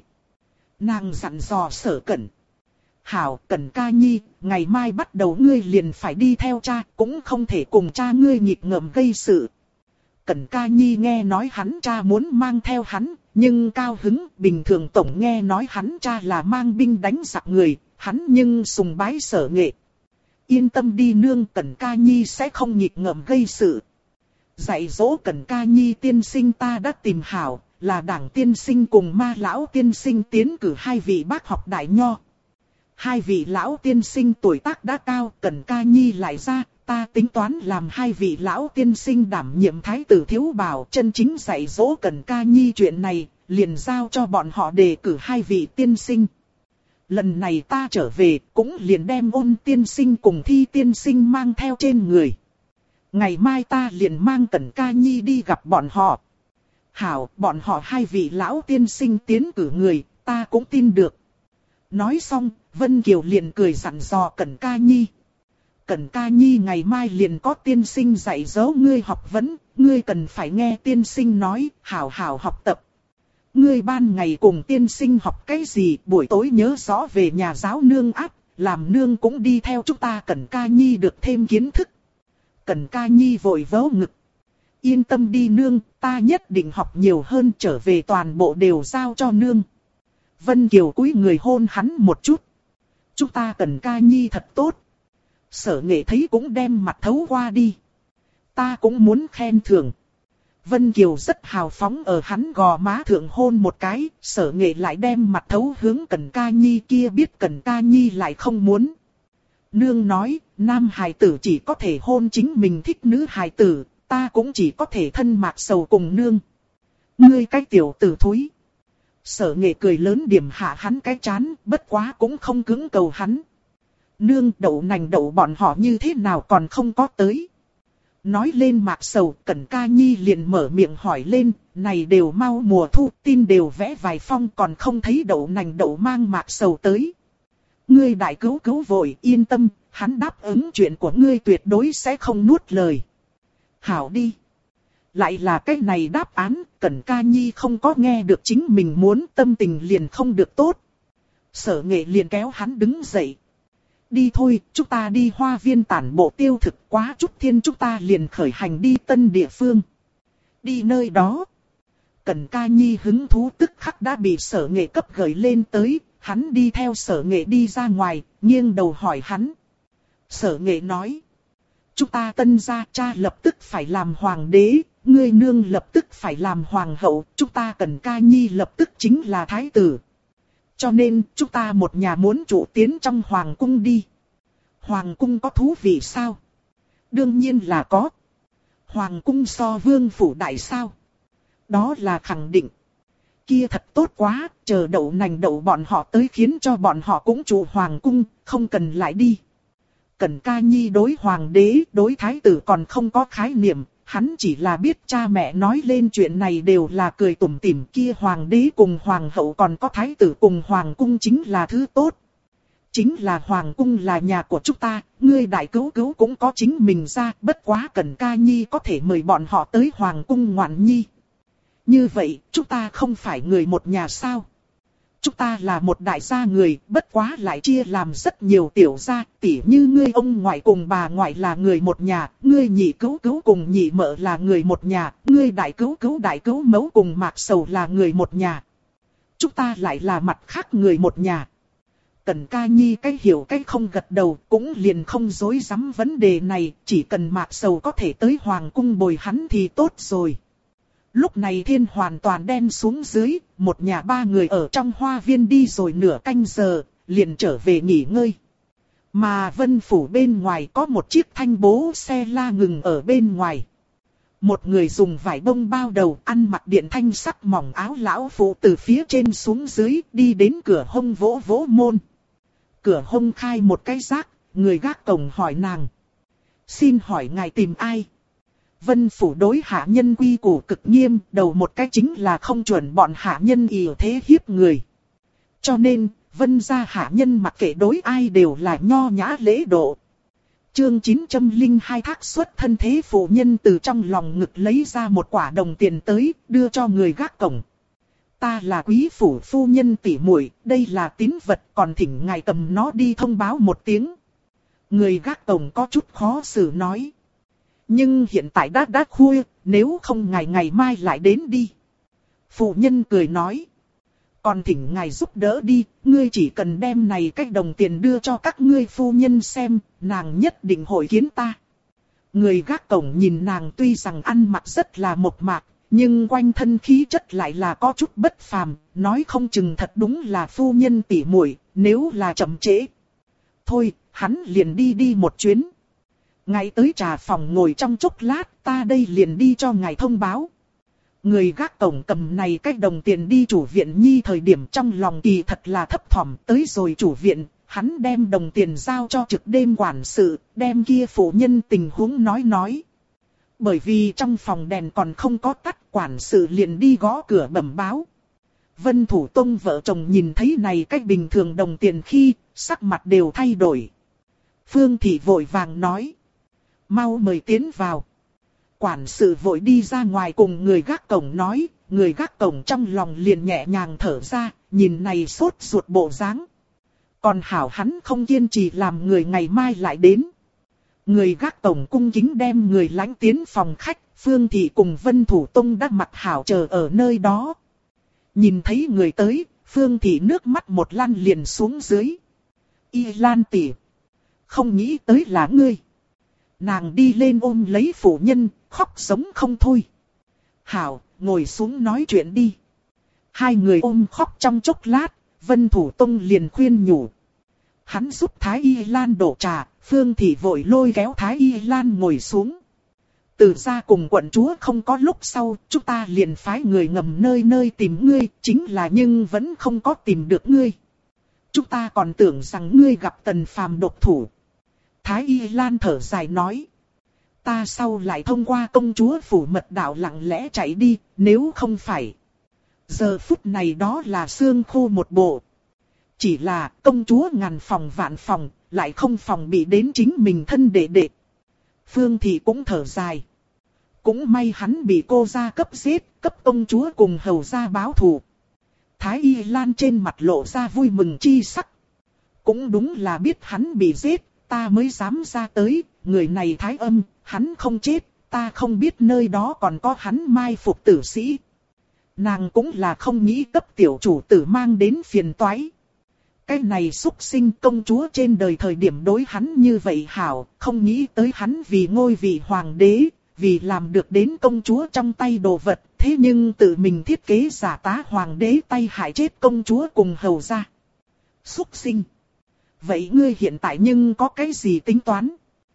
Nàng dặn dò Sở Cẩn. Hảo, Cẩn Ca Nhi, ngày mai bắt đầu ngươi liền phải đi theo cha, cũng không thể cùng cha ngươi nghịch ngợm gây sự. Cẩn Ca Nhi nghe nói hắn cha muốn mang theo hắn, nhưng cao hứng, bình thường tổng nghe nói hắn cha là mang binh đánh giặc người, hắn nhưng sùng bái Sở Nghệ. Yên tâm đi nương, Cẩn Ca Nhi sẽ không nghịch ngợm gây sự. Dạy dỗ Cẩn Ca Nhi tiên sinh ta đã tìm hảo, là Đảng tiên sinh cùng Ma lão tiên sinh tiến cử 2 vị bác học đại nho. 2 vị lão tiên sinh tuổi tác đã cao, Cẩn Ca Nhi lại ra, ta tính toán làm 2 vị lão tiên sinh đảm nhiệm thái tử thiếu bảo, chân chính dạy dỗ Cẩn Ca Nhi chuyện này, liền giao cho bọn họ đề cử 2 vị tiên sinh. Lần này ta trở về, cũng liền đem Ôn tiên sinh cùng Thi tiên sinh mang theo trên người. Ngày mai ta liền mang Cẩn Ca Nhi đi gặp bọn họ. Hảo, bọn họ 2 vị lão tiên sinh tiến cử người, ta cũng tin được. Nói xong, Vân Kiều liền cười dặn dò Cẩn Ca Nhi. Cẩn Ca Nhi ngày mai liền có tiên sinh dạy dỗ ngươi học vấn, ngươi cần phải nghe tiên sinh nói, hảo hảo học tập. Ngươi ban ngày cùng tiên sinh học cái gì, buổi tối nhớ rõ về nhà giáo nương áp, làm nương cũng đi theo chúng ta. Cẩn Ca Nhi được thêm kiến thức. Cẩn Ca Nhi vội vớ ngực. Yên tâm đi nương, ta nhất định học nhiều hơn, trở về toàn bộ đều giao cho nương. Vân Kiều cúi người hôn hắn một chút. Chúng ta Cẩn Ca Nhi thật tốt. Sở Nghệ thấy cũng đem mặt thấu qua đi. Ta cũng muốn khen thưởng. Vân Kiều rất hào phóng ở hắn gò má thượng hôn một cái, Sở Nghệ lại đem mặt thấu hướng Cẩn Ca Nhi kia, biết Cẩn Ca Nhi lại không muốn. Nương nói, nam hài tử chỉ có thể hôn chính mình thích nữ hài tử, ta cũng chỉ có thể thân Mạc Sầu cùng nương. Ngươi cái tiểu tử thúi. Sở Nghệ cười lớn điểm hạ hắn cái chán, bất quá cũng không cứng cầu hắn. Nương, đậu nành đậu bọn họ như thế nào còn không có tới. Nói lên Mạc Sầu, Cẩn Ca Nhi liền mở miệng hỏi lên, này đều mau mùa thu, tin đều vẽ vài phong còn không thấy đậu nành đậu mang Mạc Sầu tới. Ngươi đại cứu cứu vội, yên tâm, hắn đáp ứng chuyện của ngươi tuyệt đối sẽ không nuốt lời. Hảo đi. Lại là cái này đáp án, Cẩn Ca Nhi không có nghe được chính mình muốn, tâm tình liền không được tốt. Sở Nghệ liền kéo hắn đứng dậy. Đi thôi, chúng ta đi hoa viên tản bộ tiêu thực, quá chút thiên chúng ta liền khởi hành đi tân địa phương. Đi nơi đó. Cẩn Ca Nhi hứng thú tức khắc đã bị Sở Nghệ cấp gửi lên tới, hắn đi theo Sở Nghệ đi ra ngoài, nghiêng đầu hỏi hắn. Sở Nghệ nói. Chúng ta tân gia cha lập tức phải làm hoàng đế, ngươi nương lập tức phải làm hoàng hậu, chúng ta Cẩn Ca Nhi lập tức chính là thái tử. Cho nên, chúng ta một nhà muốn trụ tiến trong hoàng cung đi. Hoàng cung có thú vị sao? Đương nhiên là có. Hoàng cung so vương phủ đại sao? Đó là khẳng định. Kia thật tốt quá, chờ đậu nành đậu bọn họ tới khiến cho bọn họ cũng trụ hoàng cung, không cần lại đi. Cẩn Ca Nhi đối hoàng đế, đối thái tử còn không có khái niệm. Hắn chỉ là biết cha mẹ nói lên chuyện này đều là cười tủm tỉm, kia hoàng đế cùng hoàng hậu còn có thái tử cùng hoàng cung chính là thứ tốt. Chính là hoàng cung là nhà của chúng ta, ngươi đại cứu cứu cũng có chính mình ra, bất quá Cẩn Ca Nhi có thể mời bọn họ tới hoàng cung ngoạn nhi. Như vậy, chúng ta không phải người một nhà sao? Chúng ta là một đại gia người, bất quá lại chia làm rất nhiều tiểu gia, tỉ như ngươi ông ngoại cùng bà ngoại là người một nhà, ngươi nhị cứu cứu cùng nhị mợ là người một nhà, ngươi đại cứu mẫu cùng Mạc Sầu là người một nhà. Chúng ta lại là mặt khác người một nhà. Cẩn Ca Nhi cái hiểu cái không gật đầu, cũng liền không dối dám vấn đề này, chỉ cần Mạc Sầu có thể tới hoàng cung bồi hắn thì tốt rồi. Lúc này thiên hoàn toàn đen xuống dưới, một nhà ba người ở trong hoa viên đi rồi nửa canh giờ, liền trở về nghỉ ngơi. Mà Vân Phủ bên ngoài có một chiếc thanh bố xe la ngừng ở bên ngoài. Một người dùng vải bông bao đầu, ăn mặc điện thanh sắc mỏng áo lão phụ từ phía trên xuống dưới, đi đến cửa hông vỗ vỗ môn. Cửa hông khai một cái rác, người gác cổng hỏi nàng. Xin hỏi ngài tìm ai? Vân Phủ đối hạ nhân quy củ cực nghiêm, đầu một cái chính là không chuẩn bọn hạ nhân ỷ thế hiếp người. Cho nên, Vân gia hạ nhân mặc kệ đối ai đều là nho nhã lễ độ. Chương 902 thác xuất thân thế phụ nhân từ trong lòng ngực lấy ra một quả đồng tiền tới, đưa cho người gác cổng. Ta là quý phủ phu nhân tỷ muội, đây là tín vật, còn thỉnh ngài cầm nó đi thông báo một tiếng. Người gác cổng có chút khó xử nói. Nhưng hiện tại đã khuya, nếu không ngày mai lại đến đi. Phụ nhân cười nói. Còn thỉnh ngài giúp đỡ đi, ngươi chỉ cần đem này cách đồng tiền đưa cho các ngươi phu nhân xem, nàng nhất định hội kiến ta. Người gác cổng nhìn nàng tuy rằng ăn mặc rất là mộc mạc, nhưng quanh thân khí chất lại là có chút bất phàm, nói không chừng thật đúng là phu nhân tỷ muội, nếu là chậm trễ. Thôi, hắn liền đi một chuyến. Ngài tới trà phòng ngồi trong chốc lát, ta đây liền đi cho ngài thông báo. Người gác cổng cầm này cách đồng tiền đi chủ viện nhi thời điểm trong lòng kỳ thật là thấp thỏm, tới rồi chủ viện, hắn đem đồng tiền giao cho trực đêm quản sự, đem kia phụ nhân tình huống nói. Bởi vì trong phòng đèn còn không có tắt, quản sự liền đi gõ cửa bẩm báo. Vân Thủ Tông vợ chồng nhìn thấy này cách bình thường đồng tiền khi, sắc mặt đều thay đổi. Phương Thị vội vàng nói. Mau mời tiến vào. Quản sự vội đi ra ngoài cùng người gác cổng nói, người gác cổng trong lòng liền nhẹ nhàng thở ra, nhìn này sốt ruột bộ dáng. Còn hảo hắn không kiên trì làm người ngày mai lại đến. Người gác cổng cung kính đem người lãnh tiến phòng khách, Phương Thị cùng Vân Thủ Tông đã mặc hảo chờ ở nơi đó. Nhìn thấy người tới, Phương Thị nước mắt một lăn liền xuống dưới. Y Lan tỷ, không nghĩ tới là ngươi. Nàng đi lên ôm lấy phụ nhân, khóc giống không thôi. Hảo, ngồi xuống nói chuyện đi. Hai người ôm khóc trong chốc lát, Vân Thủ Tông liền khuyên nhủ. Hắn giúp Thái Y Lan đổ trà, Phương Thị vội lôi kéo Thái Y Lan ngồi xuống. Từ ra cùng quận chúa không có lúc sau, chúng ta liền phái người ngầm nơi tìm ngươi, chính là nhưng vẫn không có tìm được ngươi. Chúng ta còn tưởng rằng ngươi gặp Tần Phàm độc thủ. Thái Y Lan thở dài nói. ta sau lại thông qua công chúa phủ mật đạo lặng lẽ chạy đi, nếu không phải. Giờ phút này đó là xương khô một bộ. Chỉ là công chúa ngàn phòng vạn phòng, lại không phòng bị đến chính mình thân đệ đệ. Phương Thị cũng thở dài. Cũng may hắn bị cô gia cấp giết, cấp công chúa cùng hầu gia báo thù. Thái Y Lan trên mặt lộ ra vui mừng chi sắc. Cũng đúng là biết hắn bị giết, ta mới dám ra tới, người này Thái Âm, hắn không chết, ta không biết nơi đó còn có hắn mai phục tử sĩ. Nàng cũng là không nghĩ cấp tiểu chủ tử mang đến phiền toái. Cái này xúc sinh công chúa trên đời thời điểm đối hắn như vậy hảo, không nghĩ tới hắn vì ngôi vị hoàng đế, vì làm được đến công chúa trong tay đồ vật, thế nhưng tự mình thiết kế giả tá hoàng đế tay hại chết công chúa cùng hầu gia. Xúc sinh. Vậy ngươi hiện tại nhưng có cái gì tính toán?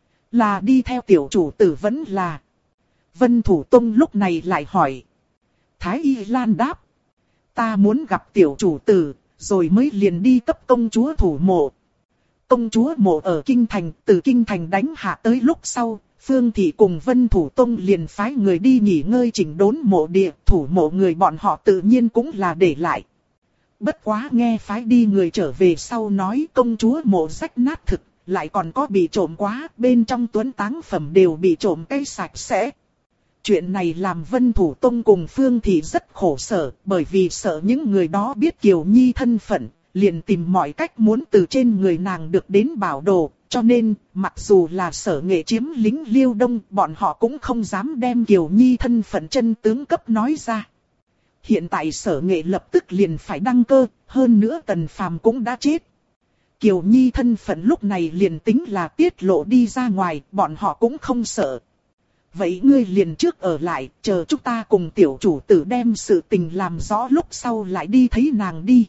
Là đi theo tiểu chủ tử vẫn là... Vân Thủ Tông lúc này lại hỏi. Thái Y Lan đáp. Ta muốn gặp tiểu chủ tử, rồi mới liền đi cấp công chúa thủ mộ. Công chúa mộ ở Kinh Thành, từ Kinh Thành đánh hạ tới lúc sau, Phương Thị cùng Vân Thủ Tông liền phái người đi nghỉ ngơi chỉnh đốn mộ địa, thủ mộ người bọn họ tự nhiên cũng là để lại. Bất quá nghe phái đi người trở về sau nói công chúa mộ rách nát thực, lại còn có bị trộm quá, bên trong tuấn táng phẩm đều bị trộm cái sạch sẽ. Chuyện này làm Vân Thủ Tông cùng Phương Thị rất khổ sở, bởi vì sợ những người đó biết Kiều Nhi thân phận, liền tìm mọi cách muốn từ trên người nàng được đến bảo đồ, cho nên, mặc dù là Sở Nghệ chiếm lính Liêu Đông, bọn họ cũng không dám đem Kiều Nhi thân phận chân tướng cấp nói ra. Hiện tại Sở Nghệ lập tức liền phải đăng cơ, hơn nữa Tần Phàm cũng đã chết. Kiều Nhi thân phận lúc này liền tính là tiết lộ đi ra ngoài, bọn họ cũng không sợ. Vậy ngươi liền trước ở lại, chờ chúng ta cùng tiểu chủ tử đem sự tình làm rõ lúc sau lại đi thấy nàng đi.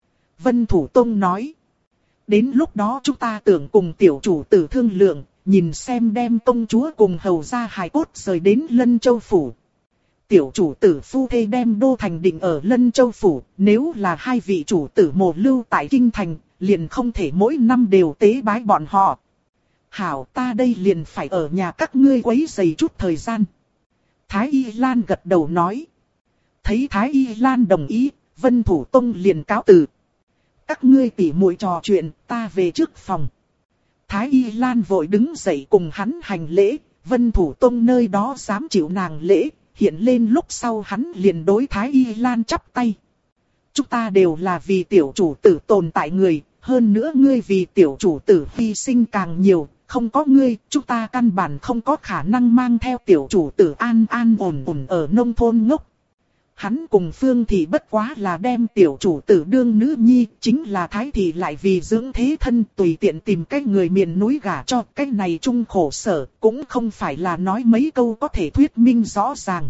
Vân Thủ Tông nói. Đến lúc đó chúng ta tưởng cùng tiểu chủ tử thương lượng, nhìn xem đem công chúa cùng hầu gia hài cốt rời đến Lân Châu Phủ. Tiểu chủ tử phu thê đem đô thành định ở Lân Châu Phủ, nếu là hai vị chủ tử mộ lưu tại Kinh Thành, liền không thể mỗi năm đều tế bái bọn họ. Hảo, ta đây liền phải ở nhà các ngươi quấy rầy chút thời gian. Thái Y Lan gật đầu nói. Thấy Thái Y Lan đồng ý, Vân Thủ Tông liền cáo từ. Các ngươi tỉ muội trò chuyện, ta về trước phòng. Thái Y Lan vội đứng dậy cùng hắn hành lễ, Vân Thủ Tông nơi đó dám chịu nàng lễ, hiện lên lúc sau hắn liền đối Thái Y Lan chắp tay. Chúng ta đều là vì tiểu chủ tử tồn tại người, hơn nữa ngươi vì tiểu chủ tử hy sinh càng nhiều, không có ngươi, chúng ta căn bản không có khả năng mang theo tiểu chủ tử an an ổn ổn ở nông thôn ngốc. Hắn cùng Phương Thị bất quá là đem tiểu chủ tử đương nữ nhi, chính là Thái Thị lại vì dưỡng thế thân tùy tiện tìm cái người miền núi gả cho, cái này chung khổ sở, cũng không phải là nói mấy câu có thể thuyết minh rõ ràng.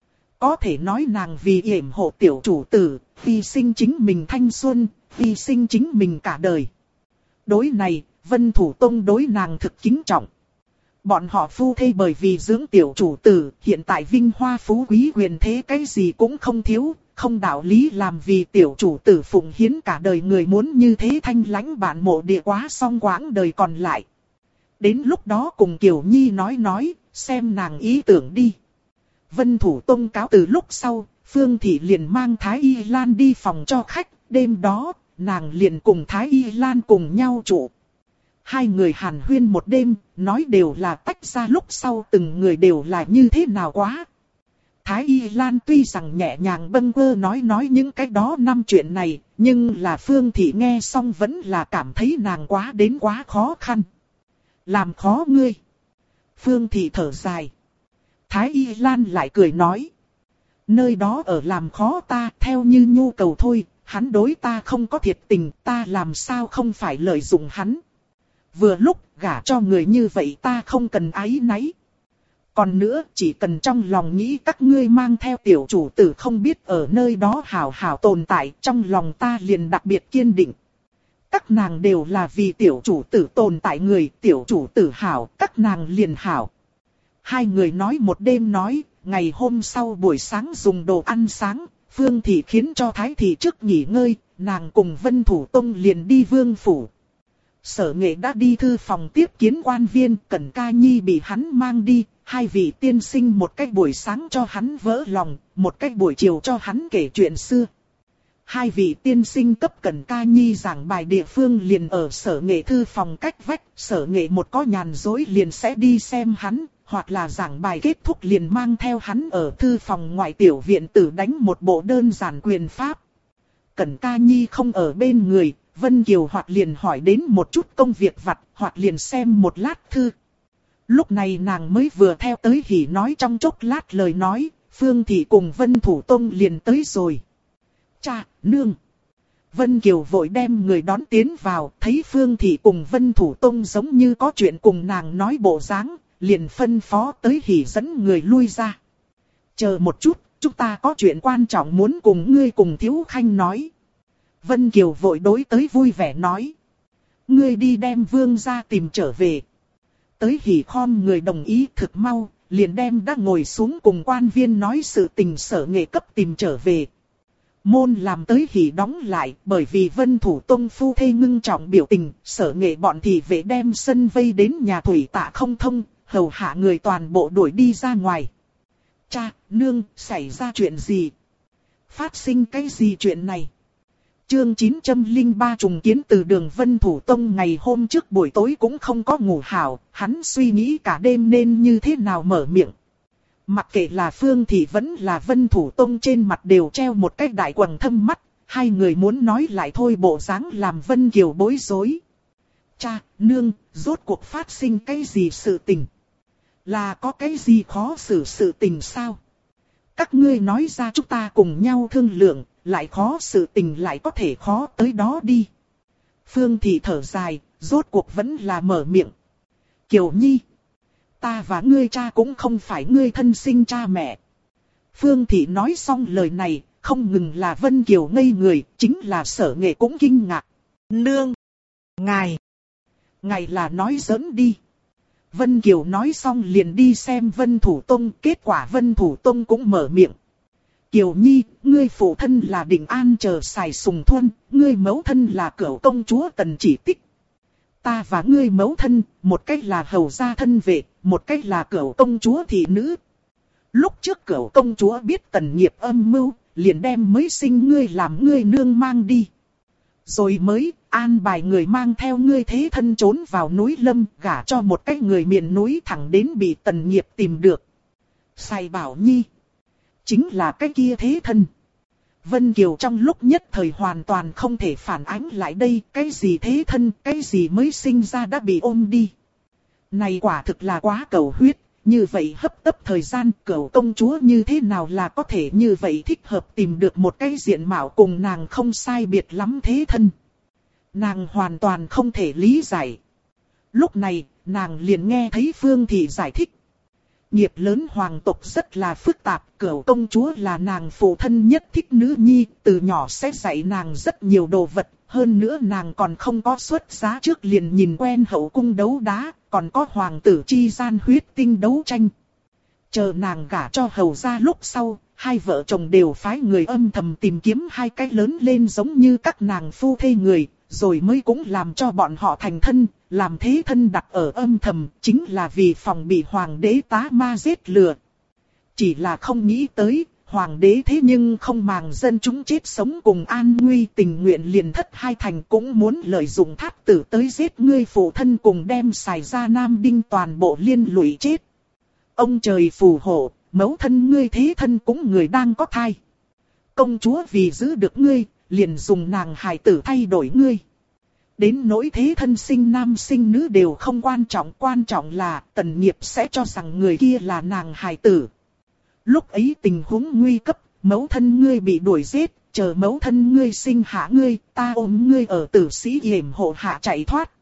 Có thể nói nàng vì yểm hộ tiểu chủ tử, hy sinh chính mình thanh xuân, hy sinh chính mình cả đời. Đối này, Vân Thủ Tông đối nàng thực kính trọng. Bọn họ phu thê bởi vì dưỡng tiểu chủ tử, hiện tại vinh hoa phú quý quyền thế cái gì cũng không thiếu, không đạo lý làm vì tiểu chủ tử phụng hiến cả đời người muốn như thế thanh lãnh bản mộ địa quá song quãng đời còn lại. Đến lúc đó cùng Kiều Nhi nói, xem nàng ý tưởng đi. Vân Thủ Tông cáo từ lúc sau, Phương Thị liền mang Thái Y Lan đi phòng cho khách, đêm đó, nàng liền cùng Thái Y Lan cùng nhau trụ. Hai người hàn huyên một đêm, nói đều là tách ra lúc sau từng người đều là như thế nào quá. Thái Y Lan tuy rằng nhẹ nhàng bâng quơ nói những cái đó năm chuyện này, nhưng là Phương Thị nghe xong vẫn là cảm thấy nàng quá đến quá khó khăn. Làm khó ngươi. Phương Thị thở dài. Thái Y Lan lại cười nói. Nơi đó ở làm khó ta theo như nhu cầu thôi, hắn đối ta không có thiệt tình, ta làm sao không phải lợi dụng hắn. Vừa lúc gả cho người như vậy ta không cần áy náy. Còn nữa chỉ cần trong lòng nghĩ các ngươi mang theo tiểu chủ tử không biết ở nơi đó hảo hảo tồn tại, trong lòng ta liền đặc biệt kiên định. Các nàng đều là vì tiểu chủ tử tồn tại người, tiểu chủ tử hảo, các nàng liền hảo. Hai người nói một đêm nói, ngày hôm sau buổi sáng dùng đồ ăn sáng, Phương Thị khiến cho Thái Thị trước nghỉ ngơi, nàng cùng Vân Thủ Tông liền đi Vương Phủ. Sở Nghệ đã đi thư phòng tiếp kiến quan viên, Cẩn Ca Nhi bị hắn mang đi, hai vị tiên sinh một cách buổi sáng cho hắn vỡ lòng, một cách buổi chiều cho hắn kể chuyện xưa. Hai vị tiên sinh cấp Cẩn Ca Nhi giảng bài địa phương liền ở Sở Nghệ thư phòng cách vách, Sở Nghệ một có nhàn rỗi liền sẽ đi xem hắn, hoặc là giảng bài kết thúc liền mang theo hắn ở thư phòng ngoại tiểu viện tử đánh một bộ đơn giản quyền pháp. Cẩn Ca Nhi không ở bên người, Vân Kiều hoặc liền hỏi đến một chút công việc vặt, hoặc liền xem một lát thư. Lúc này nàng mới vừa theo tới hỉ nói trong chốc lát lời nói, Phương Thị cùng Vân Thủ Tông liền tới rồi. Cha, nương. Vân Kiều vội đem người đón tiến vào, thấy Phương Thị cùng Vân Thủ Tông giống như có chuyện cùng nàng nói bộ dáng, liền phân phó tới hỉ dẫn người lui ra. Chờ một chút, chúng ta có chuyện quan trọng muốn cùng ngươi cùng Thiếu Khanh nói. Vân Kiều vội đối tới vui vẻ nói. Ngươi đi đem Vương ra tìm trở về. Tới hỉ khom người đồng ý thực mau, liền đem đã ngồi xuống cùng quan viên nói sự tình Sở Nghệ cấp tìm trở về. Môn làm tới hỉ đóng lại, bởi vì Vân Thủ Tông phu thê ngưng trọng biểu tình, Sở Nghệ bọn thị vệ đem sân vây đến nhà thủy tạ không thông, hầu hạ người toàn bộ đuổi đi ra ngoài. Cha, nương, xảy ra chuyện gì? Phát sinh cái gì chuyện này? Chương 903 trùng kiến từ đường Vân Thủ Tông ngày hôm trước buổi tối cũng không có ngủ hảo, hắn suy nghĩ cả đêm nên như thế nào mở miệng. Mặc kệ là Phương Thị vẫn là Vân Thủ Tông trên mặt đều treo một cái đại quầng thâm mắt, hai người muốn nói lại thôi bộ dáng làm Vân Kiều bối rối. Cha, nương, rốt cuộc phát sinh cái gì sự tình? Là có cái gì khó xử sự tình sao? Các ngươi nói ra chúng ta cùng nhau thương lượng, lại khó sự tình lại có thể khó tới đó đi. Phương Thị thở dài, rốt cuộc vẫn là mở miệng. Kiều Nhi, ta và ngươi cha cũng không phải ngươi thân sinh cha mẹ. Phương Thị nói xong lời này, không ngừng là Vân Kiều ngây người, chính là Sở Nghệ cũng kinh ngạc. Nương, ngài là nói giỡn đi. Vân Kiều nói xong liền đi xem Vân Thủ Tông, kết quả Vân Thủ Tông cũng mở miệng. Kiều Nhi, ngươi phụ thân là Định An chờ xài Sùng Thuân, ngươi mẫu thân là Cửu công chúa Tần Chỉ Tích. Ta và ngươi mẫu thân, một cách là hầu gia thân vệ, một cách là Cửu công chúa thị nữ. Lúc trước Cửu công chúa biết Tần Nghiệp âm mưu, liền đem mới sinh ngươi làm ngươi nương mang đi. Rồi mới an bài người mang theo ngươi thế thân trốn vào núi Lâm, gả cho một cái người miền núi thẳng đến bị Tần Nghiệp tìm được. Sai Bảo Nhi chính là cái kia thế thân. Vân Kiều trong lúc nhất thời hoàn toàn không thể phản ánh lại đây, cái gì thế thân, cái gì mới sinh ra đã bị ôm đi. Này quả thực là quá cầu huyết, như vậy hấp tấp thời gian Cửu công chúa như thế nào là có thể như vậy thích hợp tìm được một cái diện mạo cùng nàng không sai biệt lắm thế thân. Nàng hoàn toàn không thể lý giải. Lúc này, nàng liền nghe thấy Phương Thị giải thích. Nghiệp lớn hoàng tộc rất là phức tạp, Cửu công chúa là nàng phụ thân nhất thích nữ nhi, từ nhỏ sẽ dạy nàng rất nhiều đồ vật, hơn nữa nàng còn không có xuất giá trước liền nhìn quen hậu cung đấu đá, còn có hoàng tử chi gian huyết tinh đấu tranh. Chờ nàng gả cho hầu gia lúc sau, hai vợ chồng đều phái người âm thầm tìm kiếm hai cái lớn lên giống như các nàng phu thê người, rồi mới cũng làm cho bọn họ thành thân, làm thế thân đặt ở âm thầm, chính là vì phòng bị hoàng đế tá ma giết lừa. Chỉ là không nghĩ tới, hoàng đế thế nhưng không màng dân chúng chết sống cùng an nguy, tình nguyện liền thất hai thành, cũng muốn lợi dụng thát tử tới giết ngươi phụ thân cùng đem xài ra Nam Đinh toàn bộ liên lụy chết. Ông trời phù hộ, mẫu thân ngươi thế thân cũng người đang có thai. Công chúa vì giữ được ngươi, liền dùng nàng hài tử thay đổi ngươi. Đến nỗi thế thân sinh nam sinh nữ đều không quan trọng là Tần Nghiệp sẽ cho rằng người kia là nàng hài tử. Lúc ấy tình huống nguy cấp, mẫu thân ngươi bị đuổi giết, chờ mẫu thân ngươi sinh hạ ngươi, ta ôm ngươi ở Tử Sĩ yểm hộ hạ chạy thoát.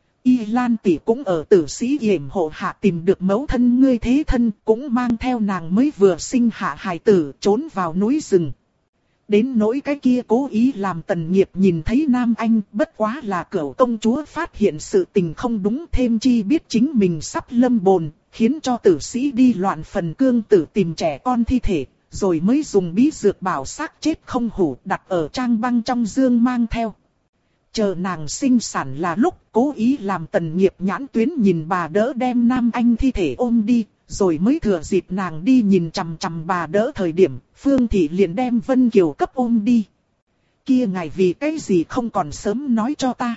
Y Lan tỷ cũng ở Tử Sĩ yểm hộ hạ tìm được mẫu thân ngươi thế thân, cũng mang theo nàng mới vừa sinh hạ hài tử trốn vào núi rừng. Đến nỗi cái kia cố ý làm Tần Nghiệp nhìn thấy Nam Anh, bất quá là Cửu công chúa phát hiện sự tình không đúng, thêm chi biết chính mình sắp lâm bồn, khiến cho Tử Sĩ đi loạn phần cương tử tìm trẻ con thi thể, rồi mới dùng bí dược bảo xác chết không hủ đặt ở trang băng trong dương mang theo. Chờ nàng sinh sản là lúc cố ý làm Tần Nghiệp nhãn tuyến nhìn bà đỡ đem Nam Anh thi thể ôm đi, rồi mới thừa dịp nàng đi nhìn chằm chằm bà đỡ thời điểm, Phương Thị liền đem Vân Kiều cấp ôm đi. Kia ngài vì cái gì không còn sớm nói cho ta.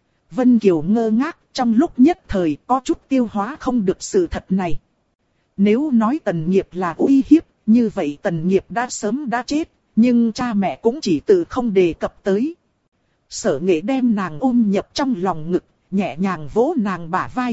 Vân Kiều ngơ ngác, trong lúc nhất thời có chút tiêu hóa không được sự thật này. Nếu nói Tần Nghiệp là uy hiếp, như vậy Tần Nghiệp đã sớm đã chết, nhưng cha mẹ cũng chỉ tự không đề cập tới. Sở Nghệ đem nàng ôm nhập trong lòng ngực, nhẹ nhàng vỗ nàng bả vai.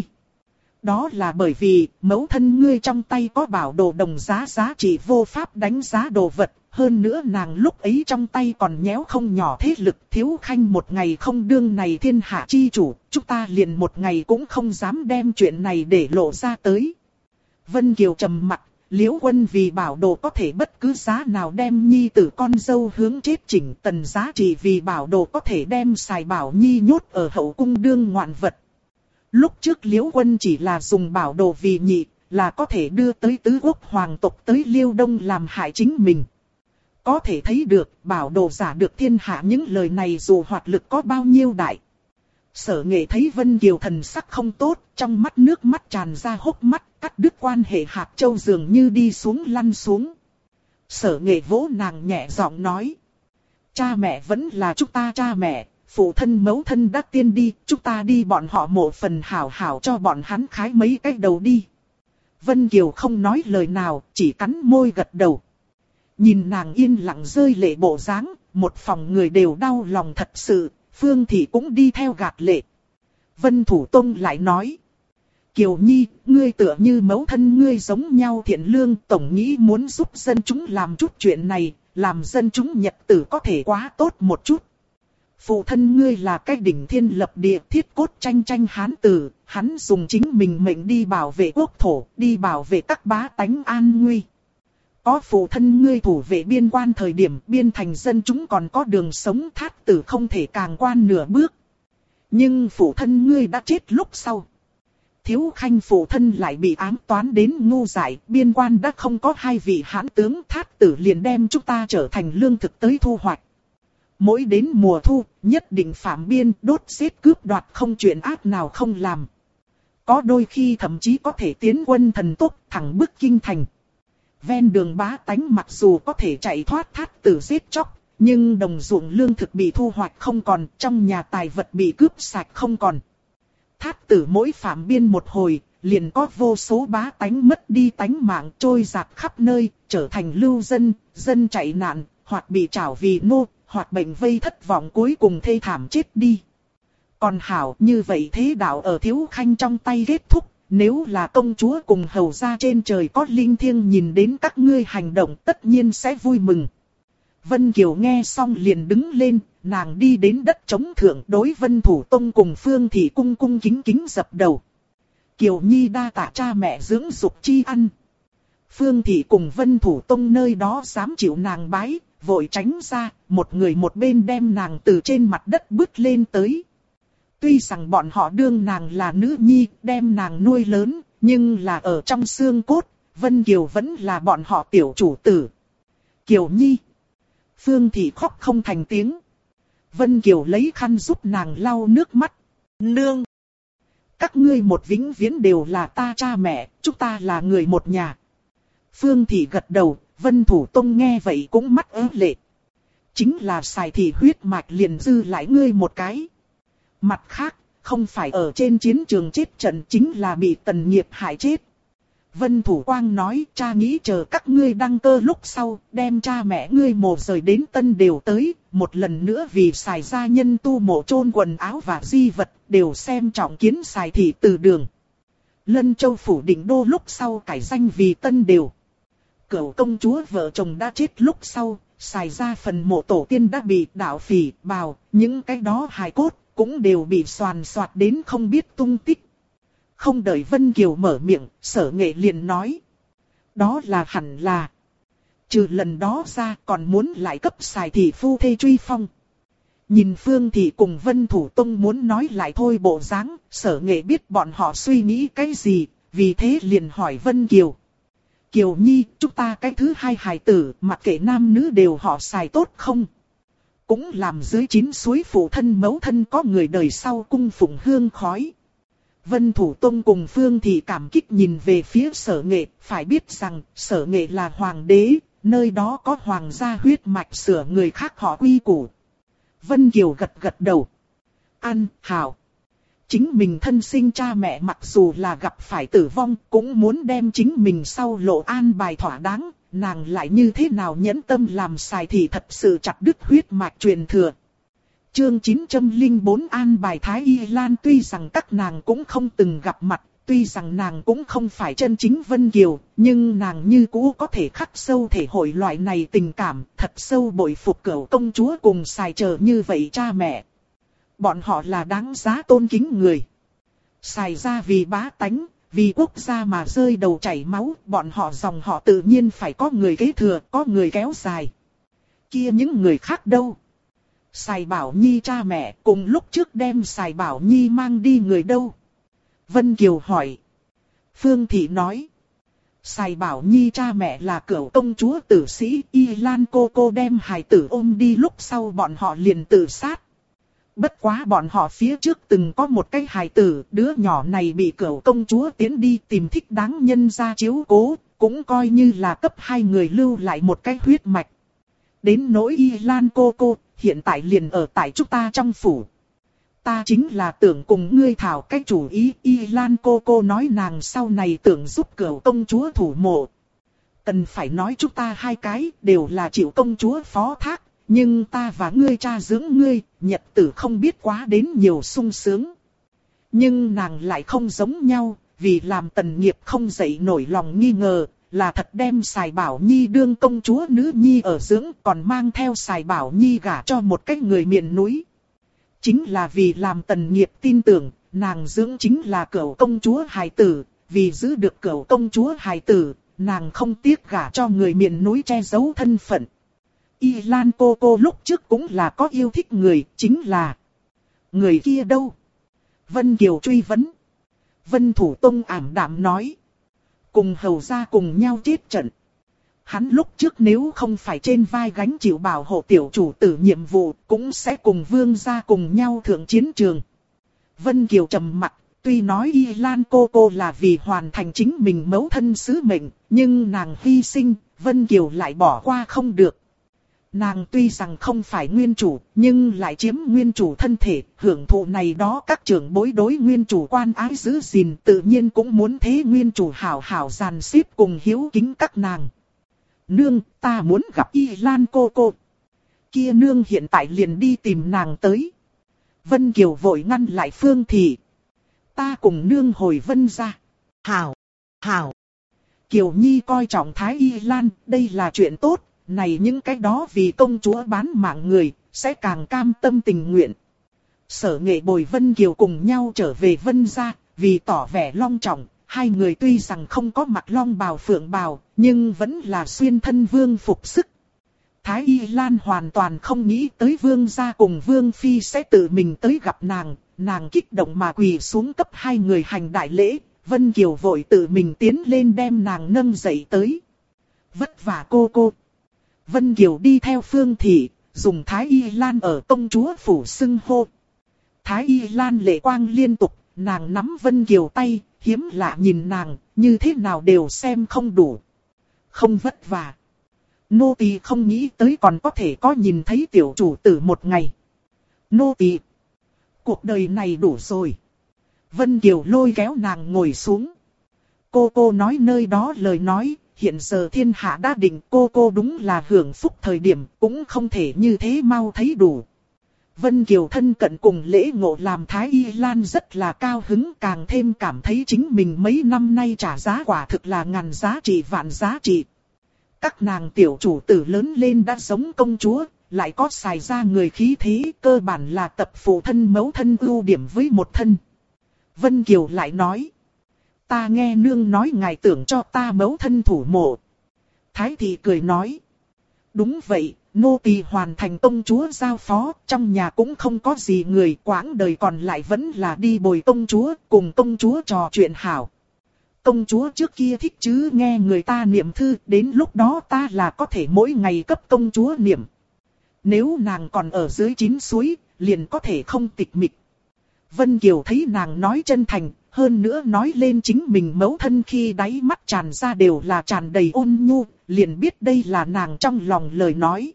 Đó là bởi vì mẫu thân ngươi trong tay có bảo đồ đồng giá giá trị vô pháp đánh giá đồ vật. Hơn nữa nàng lúc ấy trong tay còn nhéo không nhỏ thế lực, Thiếu Khanh một ngày không đương này thiên hạ chi chủ, chúng ta liền một ngày cũng không dám đem chuyện này để lộ ra tới. Vân Kiều trầm mặt, Liễu Quân vì bảo đồ có thể bất cứ giá nào đem nhi tử con dâu hướng chết chỉnh, Tần giá trị vì bảo đồ có thể đem xài bảo nhi nhốt ở hậu cung đương ngoạn vật. Lúc trước Liễu Quân chỉ là dùng bảo đồ vì nhị, là có thể đưa tới tứ quốc hoàng tộc tới Liêu Đông làm hại chính mình. Có thể thấy được bảo đồ giả được thiên hạ những lời này dù hoạt lực có bao nhiêu đại. Sở Nghệ thấy Vân Kiều thần sắc không tốt, trong mắt nước mắt tràn ra hốc mắt, cắt đứt quan hệ hạt châu dường như đi xuống lăn xuống. Sở Nghệ vỗ nàng nhẹ giọng nói. Cha mẹ vẫn là chúng ta cha mẹ, phụ thân mẫu thân đã tiên đi, chúng ta đi bọn họ một phần hảo hảo cho bọn hắn khái mấy cái đầu đi. Vân Kiều không nói lời nào, chỉ cắn môi gật đầu. Nhìn nàng yên lặng rơi lệ bộ dáng, một phòng người đều đau lòng thật sự, Phương Thị cũng đi theo gạt lệ. Vân Thủ Tông lại nói. Kiều Nhi, ngươi tựa như mẫu thân ngươi giống nhau thiện lương, tổng nghĩ muốn giúp dân chúng làm chút chuyện này, làm dân chúng nhật tử có thể quá tốt một chút. Phụ thân ngươi là cái đỉnh thiên lập địa thiết cốt tranh tranh hán tử, hắn dùng chính mình mệnh đi bảo vệ quốc thổ, đi bảo vệ các bá tánh an nguy. Có phụ thân ngươi thủ vệ biên quan thời điểm biên thành dân chúng còn có đường sống, Thát tử không thể càng quan nửa bước. Nhưng phụ thân ngươi đã chết lúc sau. Thiếu Khanh phụ thân lại bị ám toán đến ngu dại, biên quan đã không có hai vị hãn tướng, Thát tử liền đem chúng ta trở thành lương thực tới thu hoạch. Mỗi đến mùa thu, nhất định phạm biên, đốt giết cướp đoạt không chuyện ác nào không làm. Có đôi khi thậm chí có thể tiến quân thần tốc thẳng bức kinh thành. Ven đường bá tánh mặc dù có thể chạy thoát Thát tử giết chóc, nhưng đồng ruộng lương thực bị thu hoạch không còn, trong nhà tài vật bị cướp sạch không còn. Thát tử mỗi phạm biên một hồi, liền có vô số bá tánh mất đi tánh mạng trôi dạt khắp nơi, trở thành lưu dân, dân chạy nạn, hoặc bị trảo vì nô, hoặc bệnh vây thất vọng cuối cùng thê thảm chết đi. Còn hảo như vậy thế đạo ở Thiếu Khanh trong tay kết thúc. Nếu là công chúa cùng hầu gia trên trời có linh thiêng nhìn đến các ngươi hành động tất nhiên sẽ vui mừng. Vân Kiều nghe xong liền đứng lên, nàng đi đến đất trống thượng đối Vân Thủ Tông cùng Phương Thị cung cung kính kính dập đầu. Kiều Nhi đa tạ cha mẹ dưỡng dục chi ăn. Phương Thị cùng Vân Thủ Tông nơi đó dám chịu nàng bái, vội tránh ra, một người một bên đem nàng từ trên mặt đất bước lên tới. Tuy rằng bọn họ đương nàng là nữ nhi, đem nàng nuôi lớn, nhưng là ở trong xương cốt, Vân Kiều vẫn là bọn họ tiểu chủ tử. Kiều Nhi. Phương Thị khóc không thành tiếng. Vân Kiều lấy khăn giúp nàng lau nước mắt. Nương. Các ngươi một vĩnh viễn đều là ta cha mẹ, chúng ta là người một nhà. Phương Thị gật đầu, Vân Thủ Tông nghe vậy cũng mắt ớ lệ. Chính là xài thị huyết mạch liền dư lại ngươi một cái. Mặt khác, không phải ở trên chiến trường chết trận chính là bị Tần Nghiệp hại chết. Vân Thủ Quang nói cha nghĩ chờ các ngươi đăng cơ lúc sau, đem cha mẹ ngươi mộ rời đến Tân đều tới, một lần nữa vì xài gia nhân tu mộ chôn quần áo và di vật, đều xem trọng kiến xài thị từ đường. Lân Châu phủ định đô lúc sau cải danh vì Tân đều. Cửu công chúa vợ chồng đã chết lúc sau, xài gia phần mộ tổ tiên đã bị đạo phỉ, bào, những cái đó hài cốt cũng đều bị soàn soạt đến không biết tung tích. Không đợi Vân Kiều mở miệng, Sở Nghệ liền nói. Đó là hẳn là. Trừ lần đó ra còn muốn lại cấp xài thị phu thê truy phong. Nhìn Phương Thị cùng Vân Thủ Tông muốn nói lại thôi bộ dáng, Sở Nghệ biết bọn họ suy nghĩ cái gì, vì thế liền hỏi Vân Kiều. Kiều Nhi, chúng ta cái thứ hai hài tử, mặc kệ nam nữ đều họ xài tốt không? cũng làm dưới 9 suối phụ thân mẫu thân có người đời sau cung phụng hương khói. Vân Thủ Tông cùng Phương Thị cảm kích nhìn về phía Sở Nghệ, phải biết rằng Sở Nghệ là hoàng đế, nơi đó có hoàng gia huyết mạch, sửa người khác họ quy củ. Vân Kiều gật gật đầu. An, hảo. Chính mình thân sinh cha mẹ mặc dù là gặp phải tử vong, cũng muốn đem chính mình sau lộ an bài thỏa đáng, nàng lại như thế nào nhẫn tâm làm xài thì thật sự chặt đứt huyết mạch truyền thừa. Chương 904 an bài Thái Y Lan. Tuy rằng các nàng cũng không từng gặp mặt, tuy rằng nàng cũng không phải chân chính Vân Kiều, nhưng nàng như cũ có thể khắc sâu thể hội loại này tình cảm, thật sâu bội phục Cửu công chúa cùng xài chờ như vậy cha mẹ. Bọn họ là đáng giá tôn kính người. Xài ra vì bá tánh, vì quốc gia mà rơi đầu chảy máu, bọn họ dòng họ tự nhiên phải có người kế thừa, có người kéo dài. Kia những người khác đâu? Sài Bảo Nhi cha mẹ cùng lúc trước đem Sài Bảo Nhi mang đi người đâu? Vân Kiều hỏi. Phương Thị nói. Sài Bảo Nhi cha mẹ là Cửu công chúa tử sĩ, Y Lan cô đem hài tử ôm đi lúc sau bọn họ liền tự sát. Bất quá bọn họ phía trước từng có một cái hài tử, đứa nhỏ này bị Cửu công chúa tiến đi tìm thích đáng nhân ra chiếu cố, cũng coi như là cấp hai người lưu lại một cái huyết mạch. Đến nỗi Y Lan cô, hiện tại liền ở tại chúng ta trong phủ. Ta chính là tưởng cùng ngươi thảo cái chủ ý. Y Lan cô nói nàng sau này tưởng giúp Cửu công chúa thủ mộ. Cần phải nói chúng ta hai cái đều là chịu công chúa phó thác. Nhưng ta và ngươi cha dưỡng ngươi, nhật tử không biết quá đến nhiều sung sướng. Nhưng nàng lại không giống nhau, vì làm Tần Nghiệp không dậy nổi lòng nghi ngờ, là thật đem Sài Bảo Nhi đương công chúa nữ nhi ở dưỡng, còn mang theo Sài Bảo Nhi gả cho một cái người miền núi. Chính là vì làm Tần Nghiệp tin tưởng, nàng dưỡng chính là Cửu công chúa hài tử, vì giữ được Cửu công chúa hài tử, nàng không tiếc gả cho người miền núi che giấu thân phận. Y Lan cô lúc trước cũng là có yêu thích người, chính là người kia đâu? Vân Kiều truy vấn. Vân Thủ Tông ảm đạm nói. Cùng hầu gia cùng nhau chết trận. Hắn lúc trước nếu không phải trên vai gánh chịu bảo hộ tiểu chủ tử nhiệm vụ, cũng sẽ cùng vương gia cùng nhau thượng chiến trường. Vân Kiều trầm mặc, tuy nói Y Lan cô là vì hoàn thành chính mình mẫu thân sứ mệnh, nhưng nàng hy sinh, Vân Kiều lại bỏ qua không được. Nàng tuy rằng không phải nguyên chủ, nhưng lại chiếm nguyên chủ thân thể, hưởng thụ này đó các trưởng bối đối nguyên chủ quan ái giữ gìn, tự nhiên cũng muốn thế nguyên chủ hảo hảo dàn xếp cùng hiếu kính các nàng. Nương, ta muốn gặp Y Lan cô. Kia nương hiện tại liền đi tìm nàng tới. Vân Kiều vội ngăn lại Phương Thị. Ta cùng nương hồi Vân ra. Hảo. Kiều Nhi coi trọng Thái Y Lan, đây là chuyện tốt. Này những cái đó vì công chúa bán mạng người, sẽ càng cam tâm tình nguyện. Sở Nghệ bồi Vân Kiều cùng nhau trở về Vân gia, vì tỏ vẻ long trọng, hai người tuy rằng không có mặc long bào phượng bào, nhưng vẫn là xuyên thân vương phục sức. Thái Y Lan hoàn toàn không nghĩ tới vương gia cùng vương phi sẽ tự mình tới gặp nàng kích động mà quỳ xuống cấp hai người hành đại lễ, Vân Kiều vội tự mình tiến lên đem nàng nâng dậy tới. Vất vả cô. Vân Kiều đi theo Phương Thị, dùng Thái Y Lan ở công chúa phủ xưng hô. Thái Y Lan lệ quang liên tục, nàng nắm Vân Kiều tay, hiếm lạ nhìn nàng, như thế nào đều xem không đủ. Không vất vả. Nô tỳ không nghĩ tới còn có thể có nhìn thấy tiểu chủ tử một ngày. Nô tỳ, cuộc đời này đủ rồi. Vân Kiều lôi kéo nàng ngồi xuống. Cô nói nơi đó lời nói. Hiện giờ thiên hạ đã định, cô đúng là hưởng phúc thời điểm, cũng không thể như thế mau thấy đủ. Vân Kiều thân cận cùng lễ ngộ làm Thái Y Lan rất là cao hứng, càng thêm cảm thấy chính mình mấy năm nay trả giá quả thực là ngàn giá trị vạn giá trị. Các nàng tiểu chủ tử lớn lên đã giống công chúa, lại có xài ra người khí thế, cơ bản là tập phụ thân mẫu thân ưu điểm với một thân. Vân Kiều lại nói. Ta nghe nương nói ngài tưởng cho ta mẫu thân thủ mộ. Thái Thị cười nói. Đúng vậy, nô tỳ hoàn thành công chúa giao phó, trong nhà cũng không có gì người, quãng đời còn lại vẫn là đi bồi công chúa, cùng công chúa trò chuyện hảo. Công chúa trước kia thích chứ nghe người ta niệm thư, đến lúc đó ta là có thể mỗi ngày cấp công chúa niệm. Nếu nàng còn ở dưới 9 suối, liền có thể không tịch mịch. Vân Kiều thấy nàng nói chân thành, hơn nữa nói lên chính mình mẫu thân khi đáy mắt tràn ra đều là tràn đầy ôn nhu, liền biết đây là nàng trong lòng lời nói.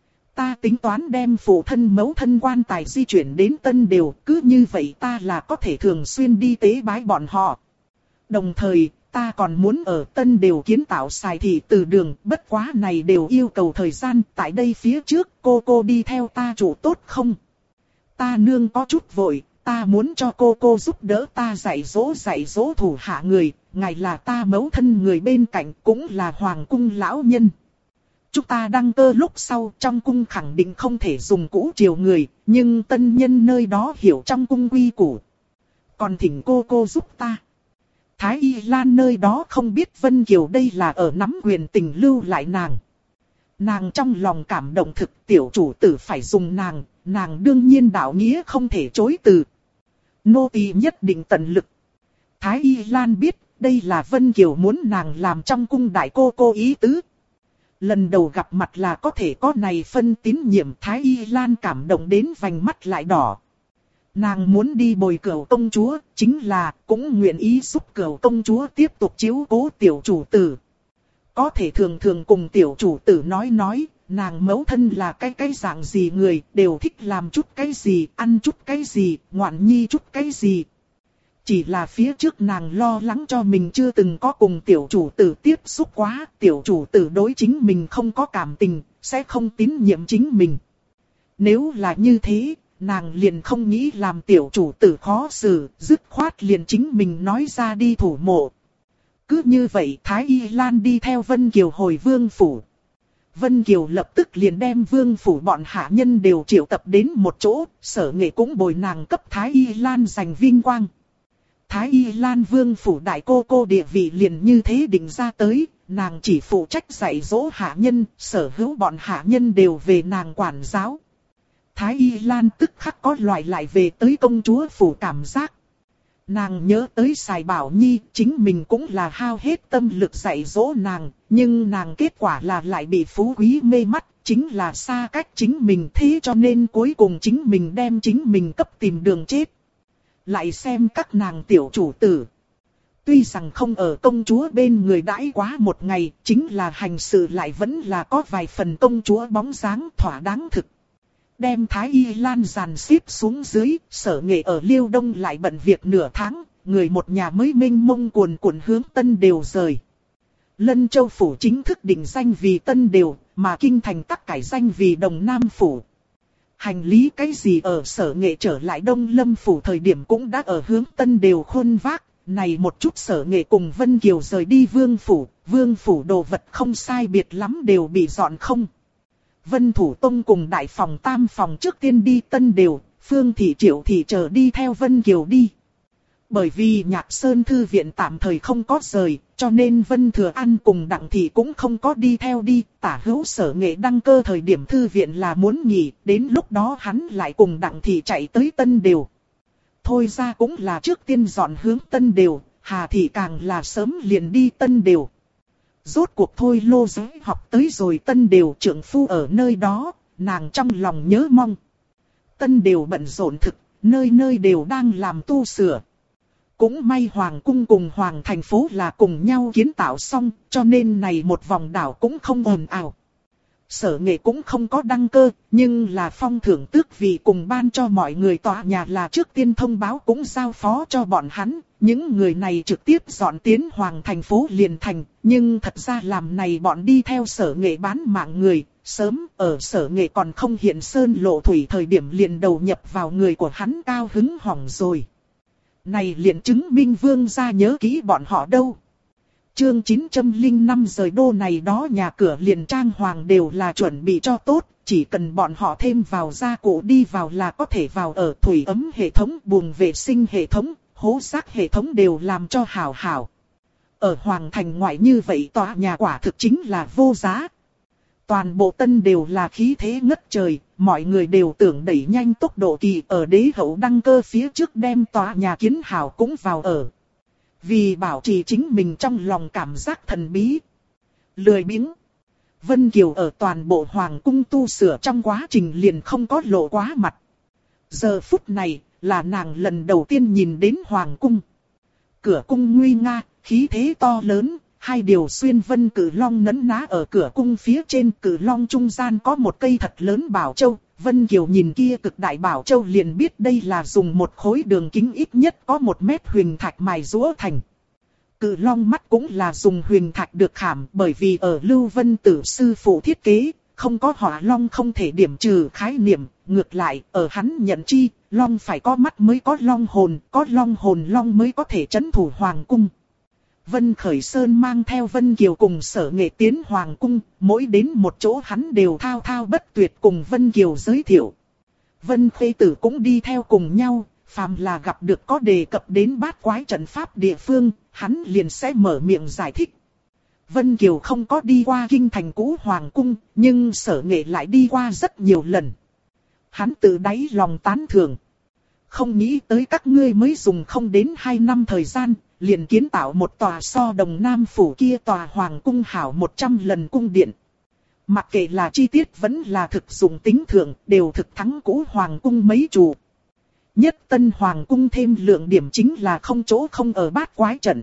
Ta tính toán đem phụ thân mẫu thân quan tài di chuyển đến Tân Đều, cứ như vậy ta là có thể thường xuyên đi tế bái bọn họ. Đồng thời, ta còn muốn ở Tân Đều kiến tạo xài thị từ đường, bất quá này đều yêu cầu thời gian, tại đây phía trước cô đi theo ta chủ tốt không? Ta nương có chút vội, ta muốn cho cô giúp đỡ ta dạy dỗ thủ hạ người, ngài là ta mẫu thân người bên cạnh cũng là hoàng cung lão nhân. Chúng ta đăng cơ lúc sau trong cung khẳng định không thể dùng cũ triều người, nhưng tân nhân nơi đó hiểu trong cung quy củ. Còn thỉnh cô giúp ta. Thái Y Lan nơi đó không biết Vân Kiều đây là ở nắm quyền tình lưu lại nàng. Nàng trong lòng cảm động thực, tiểu chủ tử phải dùng nàng đương nhiên đạo nghĩa không thể chối từ. Nô tỳ nhất định tận lực. Thái Y Lan biết đây là Vân Kiều muốn nàng làm trong cung đại cô ý tứ. Lần đầu gặp mặt là có thể có này phân tín nhiệm, Thái Y Lan cảm động đến vành mắt lại đỏ. Nàng muốn đi bồi cửu công chúa, chính là cũng nguyện ý giúp cửu công chúa tiếp tục chiếu cố tiểu chủ tử. Có thể thường thường cùng tiểu chủ tử nói, nàng mẫu thân là cái dạng gì người, đều thích làm chút cái gì, ăn chút cái gì, ngoạn nhi chút cái gì. Chỉ là phía trước nàng lo lắng cho mình chưa từng có cùng tiểu chủ tử tiếp xúc quá, tiểu chủ tử đối chính mình không có cảm tình, sẽ không tín nhiệm chính mình. Nếu là như thế, nàng liền không nghĩ làm tiểu chủ tử khó xử, dứt khoát liền chính mình nói ra đi thủ mộ. Cứ như vậy Thái Y Lan đi theo Vân Kiều hồi vương phủ. Vân Kiều lập tức liền đem vương phủ bọn hạ nhân đều triệu tập đến một chỗ, Sở Nghệ cũng bồi nàng cấp Thái Y Lan giành vinh quang. Thái Y Lan vương phủ đại cô địa vị liền như thế định ra tới, nàng chỉ phụ trách dạy dỗ hạ nhân, sở hữu bọn hạ nhân đều về nàng quản giáo. Thái Y Lan tức khắc có loại lại về tới công chúa phủ cảm giác. Nàng nhớ tới Sài Bảo Nhi, chính mình cũng là hao hết tâm lực dạy dỗ nàng, nhưng nàng kết quả là lại bị phú quý mê mắt, chính là xa cách chính mình, thế cho nên cuối cùng chính mình đem chính mình cấp tìm đường chết. Lại xem các nàng tiểu chủ tử. Tuy rằng không ở công chúa bên người đãi quá một ngày, chính là hành sự lại vẫn là có vài phần công chúa bóng dáng thỏa đáng thực. Đem Thái Y Lan dàn xếp xuống dưới, Sở Nghệ ở Liêu Đông lại bận việc nửa tháng, người một nhà mới mênh mông cuồn cuộn hướng Tân Đều rời. Lân Châu Phủ chính thức định danh vì Tân Đều, mà Kinh Thành tắc cải danh vì Đồng Nam Phủ. Hành lý cái gì ở Sở Nghệ trở lại Đông Lâm Phủ thời điểm cũng đã ở hướng Tân Đều khuôn vác, này một chút Sở Nghệ cùng Vân Kiều rời đi Vương Phủ đồ vật không sai biệt lắm đều bị dọn không. Vân Thủ Tông cùng đại phòng tam phòng trước tiên đi Tân Đều, Phương Thị Triệu Thị chờ đi theo Vân Kiều đi. Bởi vì Nhạc Sơn Thư Viện tạm thời không có rời, cho nên Vân Thừa An cùng Đặng Thị cũng không có đi theo đi. Tả hữu Sở Nghệ đăng cơ thời điểm Thư Viện là muốn nghỉ, đến lúc đó hắn lại cùng Đặng Thị chạy tới Tân Đều. Thôi ra cũng là trước tiên dọn hướng Tân Đều, Hà Thị càng là sớm liền đi Tân Đều. Rốt cuộc Thôi Lô Giới học tới rồi Tân Đều, trưởng phu ở nơi đó, nàng trong lòng nhớ mong. Tân Đều bận rộn thực, nơi nơi đều đang làm tu sửa. Cũng may Hoàng cung cùng Hoàng thành phố là cùng nhau kiến tạo xong, cho nên này một vòng đảo cũng không ồn ào. Sở Nghệ cũng không có đăng cơ, nhưng là phong thưởng tước vị cùng ban cho mọi người tòa nhà là trước tiên thông báo cũng giao phó cho bọn hắn. Những người này trực tiếp dọn tiến Hoàng thành phố liền thành, nhưng thật ra làm này bọn đi theo Sở Nghệ bán mạng người, sớm ở Sở Nghệ còn không hiện sơn lộ thủy thời điểm liền đầu nhập vào người của hắn cao hứng hỏng rồi. Này liền chứng minh vương gia nhớ kỹ bọn họ đâu. Chương 905 rời đô này đó nhà cửa liền trang hoàng đều là chuẩn bị cho tốt, chỉ cần bọn họ thêm vào gia cụ đi vào là có thể vào ở thủy ấm hệ thống, buồng vệ sinh hệ thống, hố rác hệ thống đều làm cho hảo hảo. Ở Hoàng thành ngoại như vậy tòa nhà quả thực chính là vô giá. Toàn bộ Tân đều là khí thế ngất trời, mọi người đều tưởng đẩy nhanh tốc độ kỳ ở đế hậu đăng cơ phía trước đem tòa nhà kiến hảo cũng vào ở. Vì bảo trì chính mình trong lòng cảm giác thần bí, lười biếng, Vân Kiều ở toàn bộ hoàng cung tu sửa trong quá trình liền không có lộ quá mặt. Giờ phút này là nàng lần đầu tiên nhìn đến hoàng cung. Cửa cung nguy nga, khí thế to lớn, hai điều xuyên vân cử long nấn ná ở cửa cung phía trên, cử long trung gian có một cây thật lớn bảo châu. Vân Kiều nhìn kia cực đại bảo châu liền biết đây là dùng một khối đường kính ít nhất có 1 mét huyền thạch mài rũa thành. Cự long mắt cũng là dùng huyền thạch được khảm, bởi vì ở Lưu Vân Tử sư phụ thiết kế, không có hỏa long không thể điểm trừ khái niệm, ngược lại, ở hắn nhận chi, long phải có mắt mới có long hồn long mới có thể trấn thủ hoàng cung. Vân Khởi Sơn mang theo Vân Kiều cùng Sở Nghệ tiến hoàng cung, mỗi đến một chỗ hắn đều thao thao bất tuyệt cùng Vân Kiều giới thiệu. Vân Khê Tử cũng đi theo cùng nhau, phàm là gặp được có đề cập đến bát quái trận pháp địa phương, hắn liền sẽ mở miệng giải thích. Vân Kiều không có đi qua kinh thành cũ hoàng cung, nhưng Sở Nghệ lại đi qua rất nhiều lần. Hắn tự đáy lòng tán thưởng. Không nghĩ tới các ngươi mới dùng không đến 2 năm thời gian, liền kiến tạo một tòa so Đồng Nam phủ kia tòa hoàng cung hảo 100 lần cung điện. Mặc kệ là chi tiết vẫn là thực dụng tính thượng, đều thực thắng cũ hoàng cung mấy chủ. Nhất tân hoàng cung thêm lượng điểm chính là không chỗ không ở bát quái trận.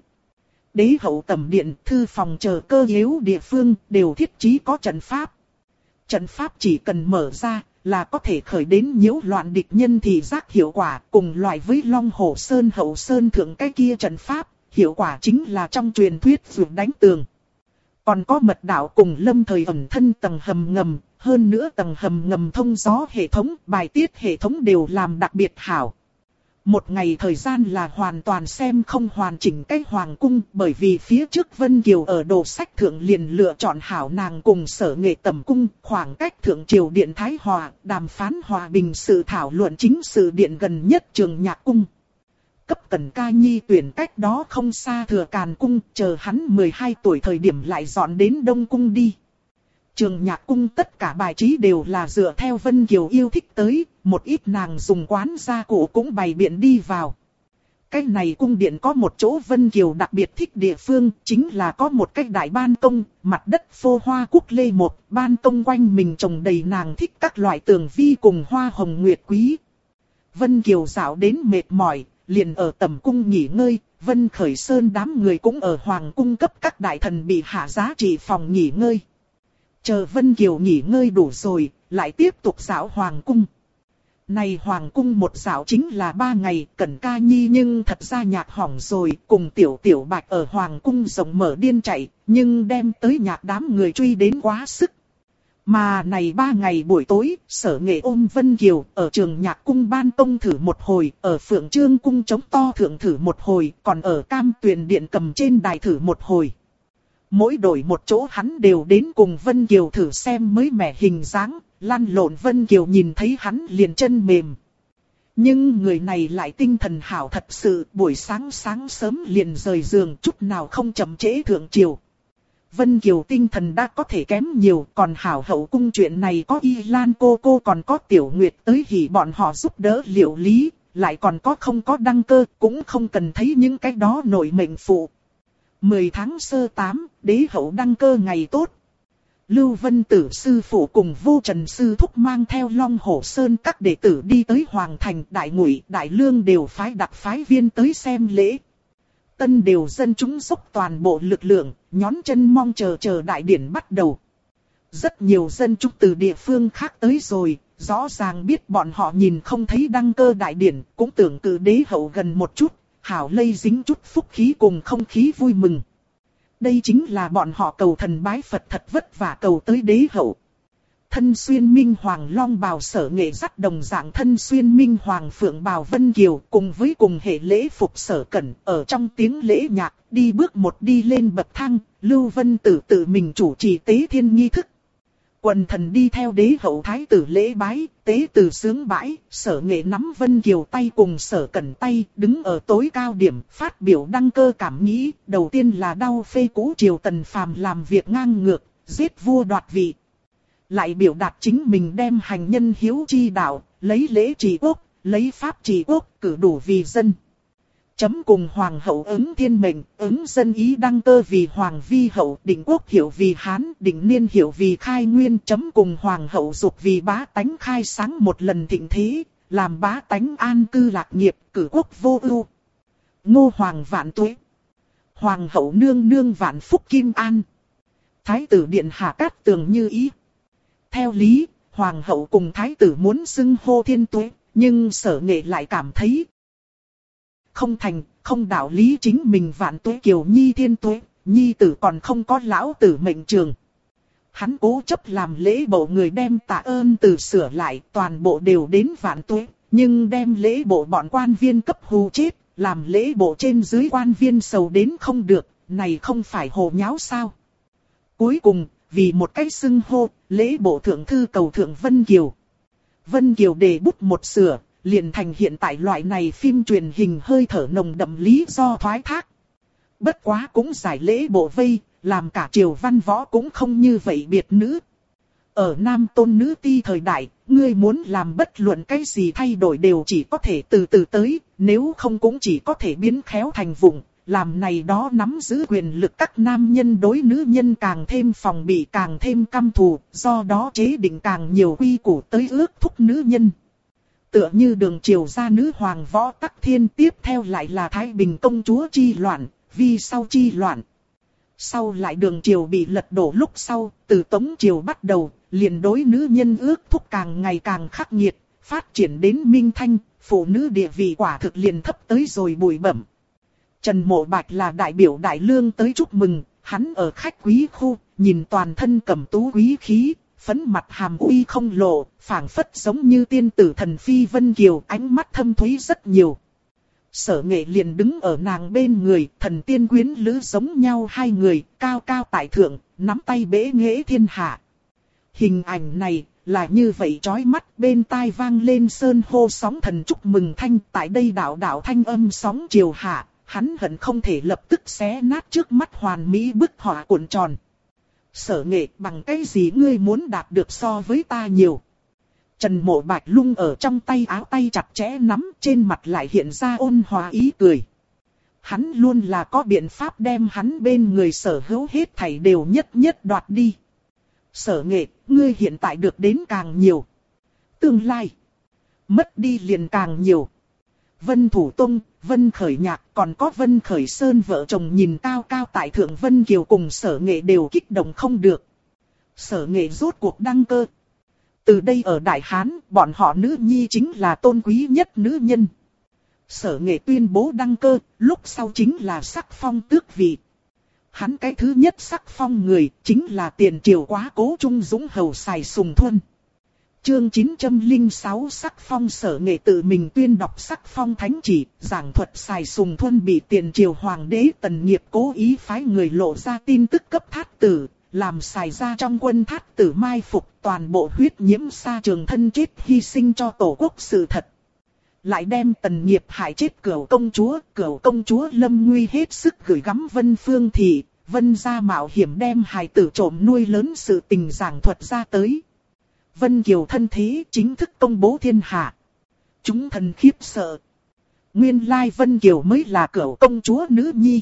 Đế hậu tẩm điện, thư phòng chờ cơ yếu địa phương đều thiết trí có trận pháp. Trận pháp chỉ cần mở ra là có thể khởi đến nhiễu loạn địch nhân thị giác hiệu quả, cùng loại với Long Hổ Sơn Hậu Sơn thượng cái kia trận pháp, hiệu quả chính là trong truyền thuyết vượt đánh tường. Còn có mật đạo cùng lâm thời ẩn thân tầng hầm ngầm, hơn nữa tầng hầm ngầm thông gió hệ thống, bài tiết hệ thống đều làm đặc biệt hảo. Một ngày thời gian là hoàn toàn xem không hoàn chỉnh cái hoàng cung, bởi vì phía trước Vân Kiều ở đồ sách thượng liền lựa chọn hảo nàng cùng Sở Nghệ tẩm cung, khoảng cách thượng triều điện Thái Hòa, đàm phán hòa bình sự thảo luận chính sự điện gần nhất Trường Nhạc cung. Cấp Cẩn Ca Nhi tuyển cách đó không xa Thừa Càn cung, chờ hắn 12 tuổi thời điểm lại dọn đến Đông cung đi. Trường Nhạc cung tất cả bài trí đều là dựa theo Vân Kiều yêu thích tới, một ít nàng dùng quán gia cụ cũng bày biện đi vào. Cái này cung điện có một chỗ Vân Kiều đặc biệt thích địa phương, chính là có một cái đại ban công, mặt đất phô hoa cúc lê một, ban công quanh mình trồng đầy nàng thích các loại tường vi cùng hoa hồng nguyệt quý. Vân Kiều dạo đến mệt mỏi, liền ở tẩm cung nghỉ ngơi, Vân Khởi Sơn đám người cũng ở hoàng cung cấp các đại thần bị hạ giá trị phòng nghỉ ngơi. Chờ Vân Kiều nghỉ ngơi đủ rồi, lại tiếp tục dạo hoàng cung. Này hoàng cung một dạo chính là 3 ngày, Cẩn Ca Nhi nhưng thật ra nhạc hỏng rồi, cùng Tiểu Bạch ở hoàng cung rộng mở điên chạy, nhưng đem tới nhạc đám người truy đến quá sức. Mà này 3 ngày buổi tối, Sở Nghệ ôm Vân Kiều, ở Trường Nhạc cung ban công thử một hồi, ở Phượng Trương cung chống to thượng thử một hồi, còn ở Cam Tuyền điện cầm trên đài thử một hồi. Mỗi đổi một chỗ hắn đều đến cùng Vân Kiều thử xem mới mẻ hình dáng, lăn lộn Vân Kiều nhìn thấy hắn liền chân mềm. Nhưng người này lại tinh thần hảo thật sự, buổi sáng sớm liền rời giường, chút nào không chậm trễ thượng triều. Vân Kiều tinh thần đã có thể kém nhiều, còn hảo hậu cung chuyện này có Y Lan cô còn có Tiểu Nguyệt tới hỉ bọn họ giúp đỡ liệu lý, lại còn có không có đăng cơ, cũng không cần thấy những cái đó nổi mệnh phụ. 10 tháng sơ 8, đế hậu đăng cơ ngày tốt. Lưu Vân Tử sư phụ cùng Vô Trần sư thúc mang theo Long Hổ Sơn các đệ tử đi tới Hoàng Thành, Đại Ngụy, Đại Lương đều phái đặc phái viên tới xem lễ. Tân đều dân chúng dốc toàn bộ lực lượng, nhón chân mong chờ đại điển bắt đầu. Rất nhiều dân chúng từ địa phương khác tới rồi, rõ ràng biết bọn họ nhìn không thấy đăng cơ đại điển, cũng tưởng cử đế hậu gần một chút, hảo lây dính chút phúc khí cùng không khí vui mừng. Đây chính là bọn họ cầu thần bái Phật thật vất vả cầu tới đế hậu. Thân xuyên minh hoàng long bào Sở Nghệ dắt đồng dạng thân xuyên minh hoàng phượng bào Vân Kiều cùng với cùng hệ lễ phục Sở Cẩn ở trong tiếng lễ nhạc đi bước một đi lên bậc thang, Lưu Vân Tử tự mình chủ trì tế thiên nghi thức. Quần thần đi theo đế hậu thái tử lễ bái, tế từ sướng bãi, Sở Nghệ nắm Vân Kiều tay cùng Sở Cẩn tay, đứng ở tối cao điểm, phát biểu đăng cơ cảm nghĩ, đầu tiên là đau phê cũ triều Tần phàm làm việc ngang ngược, giết vua đoạt vị. Lại biểu đạt chính mình đem hành nhân hiếu chi đạo, lấy lễ trị quốc, lấy pháp trị quốc, cử đủ vì dân. Chấm cùng hoàng hậu ứng thiên mệnh, ứng dân ý đăng cơ vì hoàng vi hậu, định quốc hiệu vì Hán, định niên hiệu vì khai nguyên. Chấm cùng hoàng hậu dục vì bá tánh khai sáng một lần thịnh thế, làm bá tánh an cư lạc nghiệp, cử quốc vô ưu. Ngô hoàng vạn tuế. Hoàng hậu nương nương vạn phúc kim an. Thái tử điện hạ cát tường như ý. Theo lý, hoàng hậu cùng thái tử muốn xưng hô thiên tuế, nhưng Sở Nghệ lại cảm thấy không thành, không đạo lý, chính mình vạn tuế kiều nhi thiên tuế, nhi tử còn không có lão tử mệnh trường. Hắn cố chấp làm lễ bộ người đem tạ ơn từ sửa lại, toàn bộ đều đến vạn tuế, nhưng đem lễ bộ bọn quan viên cấp hù chết, làm lễ bộ trên dưới quan viên sầu đến không được, này không phải hồ nháo sao. Cuối cùng, vì một cách xưng hô, lễ bộ thượng thư cầu thượng Vân Kiều. Vân Kiều đề bút một sửa, liền thành hiện tại loại này phim truyền hình hơi thở nồng đậm lý do thoái thác. Bất quá cũng giải lễ bộ vây, làm cả triều văn võ cũng không như vậy biệt nữ. Ở nam tôn nữ ti thời đại, ngươi muốn làm bất luận cái gì thay đổi đều chỉ có thể từ từ tới, nếu không cũng chỉ có thể biến khéo thành vụng. Làm này đó nắm giữ quyền lực các nam nhân đối nữ nhân càng thêm phòng bị, càng thêm căm thù, do đó chế định càng nhiều quy củ tới ước thúc nữ nhân. Tựa như đường triều gia nữ hoàng Võ Tắc Thiên, tiếp theo lại là Thái Bình công chúa chi loạn, vì sau chi loạn. Sau lại đường triều bị lật đổ lúc sau, từ Tống triều bắt đầu, liền đối nữ nhân ước thúc càng ngày càng khắc nghiệt, phát triển đến Minh Thanh, phụ nữ địa vị quả thực liền thấp tới rồi bụi bẩm. Trần Mộ Bạch là đại biểu đại lương tới chúc mừng, hắn ở khách quý khu, nhìn toàn thân cẩm tú quý khí, phấn mặt hàm uy không lộ, phảng phất giống như tiên tử thần phi Vân Kiều, ánh mắt thâm thúy rất nhiều. Sở Nghệ liền đứng ở nàng bên người, thần tiên quyến lữ giống nhau hai người, cao cao tại thượng, nắm tay bế nghệ thiên hạ. Hình ảnh này là như vậy chói mắt, bên tai vang lên sơn hô sóng thần chúc mừng thanh, tại đây đạo đạo thanh âm sóng chiều hạ. Hắn hận không thể lập tức xé nát trước mắt hoàn mỹ bức họa cuộn tròn. Sở Nghệ, bằng cái gì ngươi muốn đạt được so với ta nhiều? Trần Mộ Bạch lung ở trong tay áo, tay chặt chẽ nắm, trên mặt lại hiện ra ôn hòa ý cười. Hắn luôn là có biện pháp đem hắn bên người sở hữu hết thảy đều nhất nhất đoạt đi. Sở Nghệ, ngươi hiện tại được đến càng nhiều. Tương lai, mất đi liền càng nhiều. Vân Thủ Tông, Vân Khởi Nhạc, còn có Vân Khởi Sơn vợ chồng nhìn cao cao tại thượng Vân Kiều cùng Sở Nghệ đều kích động không được. Sở Nghệ rốt cuộc đăng cơ. Từ đây ở Đại Hán, bọn họ nữ nhi chính là tôn quý nhất nữ nhân. Sở Nghệ tuyên bố đăng cơ, lúc sau chính là sắc phong tước vị. Hắn cái thứ nhất sắc phong người, chính là tiền triều quá cố Trung Dũng hầu Sài Sùng Thuân. Chương 906 sắc phong. Sở Nghệ tự mình tuyên đọc sắc phong thánh chỉ, giảng thuật Sài Sùng Thuân bị tiền triều hoàng đế Tần Nghiệp cố ý phái người lộ ra tin tức cấp thát tử, làm Sài ra trong quân thát tử mai phục, toàn bộ huyết nhiễm sa trường thân chết hy sinh cho tổ quốc sự thật. Lại đem Tần Nghiệp hại chết Cửu công chúa lâm nguy hết sức gửi gắm Vân Phương Thị, Vân gia mạo hiểm đem hài tử trộm nuôi lớn sự tình giảng thuật ra tới. Vân Kiều thân thế chính thức công bố thiên hạ. Chúng thần khiếp sợ. Nguyên lai Vân Kiều mới là Cửu công chúa nữ nhi.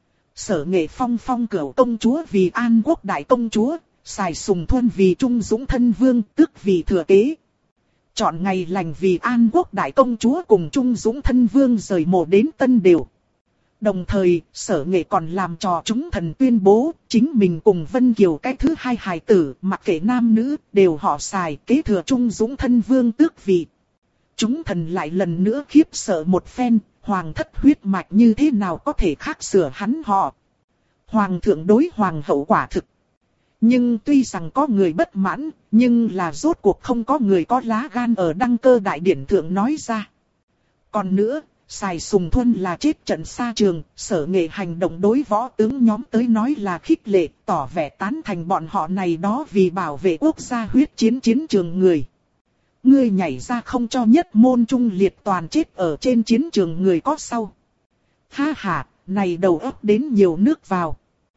Sở Nghệ phong Cửu công chúa vì An Quốc đại công chúa, Sài Sùng Thuân vì Trung Dũng thân vương, tước vì thừa kế. Chọn ngày lành vì An Quốc đại công chúa cùng Trung Dũng thân vương rời mộ đến Tân Đều. Đồng thời, Sở Nghệ còn làm trò chúng thần tuyên bố, chính mình cùng Vân Kiều cái thứ hai hài tử, mặc kệ nam nữ, đều họ Sài, kế thừa Trung Dũng thân vương tước vị. Chúng thần lại lần nữa khiếp sợ một phen, hoàng thất huyết mạch như thế nào có thể khác sửa hắn họ. Hoàng thượng đối hoàng hậu quả thực. Nhưng tuy rằng có người bất mãn, nhưng là rốt cuộc không có người có lá gan ở đăng cơ đại điển thượng nói ra. Còn nữa, Sài Sùng Thuân là chết trận xa trường, Sở Nghệ hành động đối võ tướng nhóm tới nói là khích lệ, tỏ vẻ tán thành bọn họ này đó vì bảo vệ quốc gia huyết chiến chiến trường người. Ngươi nhảy ra không cho nhất môn trung liệt toàn chết ở trên chiến trường người có sau. Ha ha, này đầu óc đến nhiều nước vào.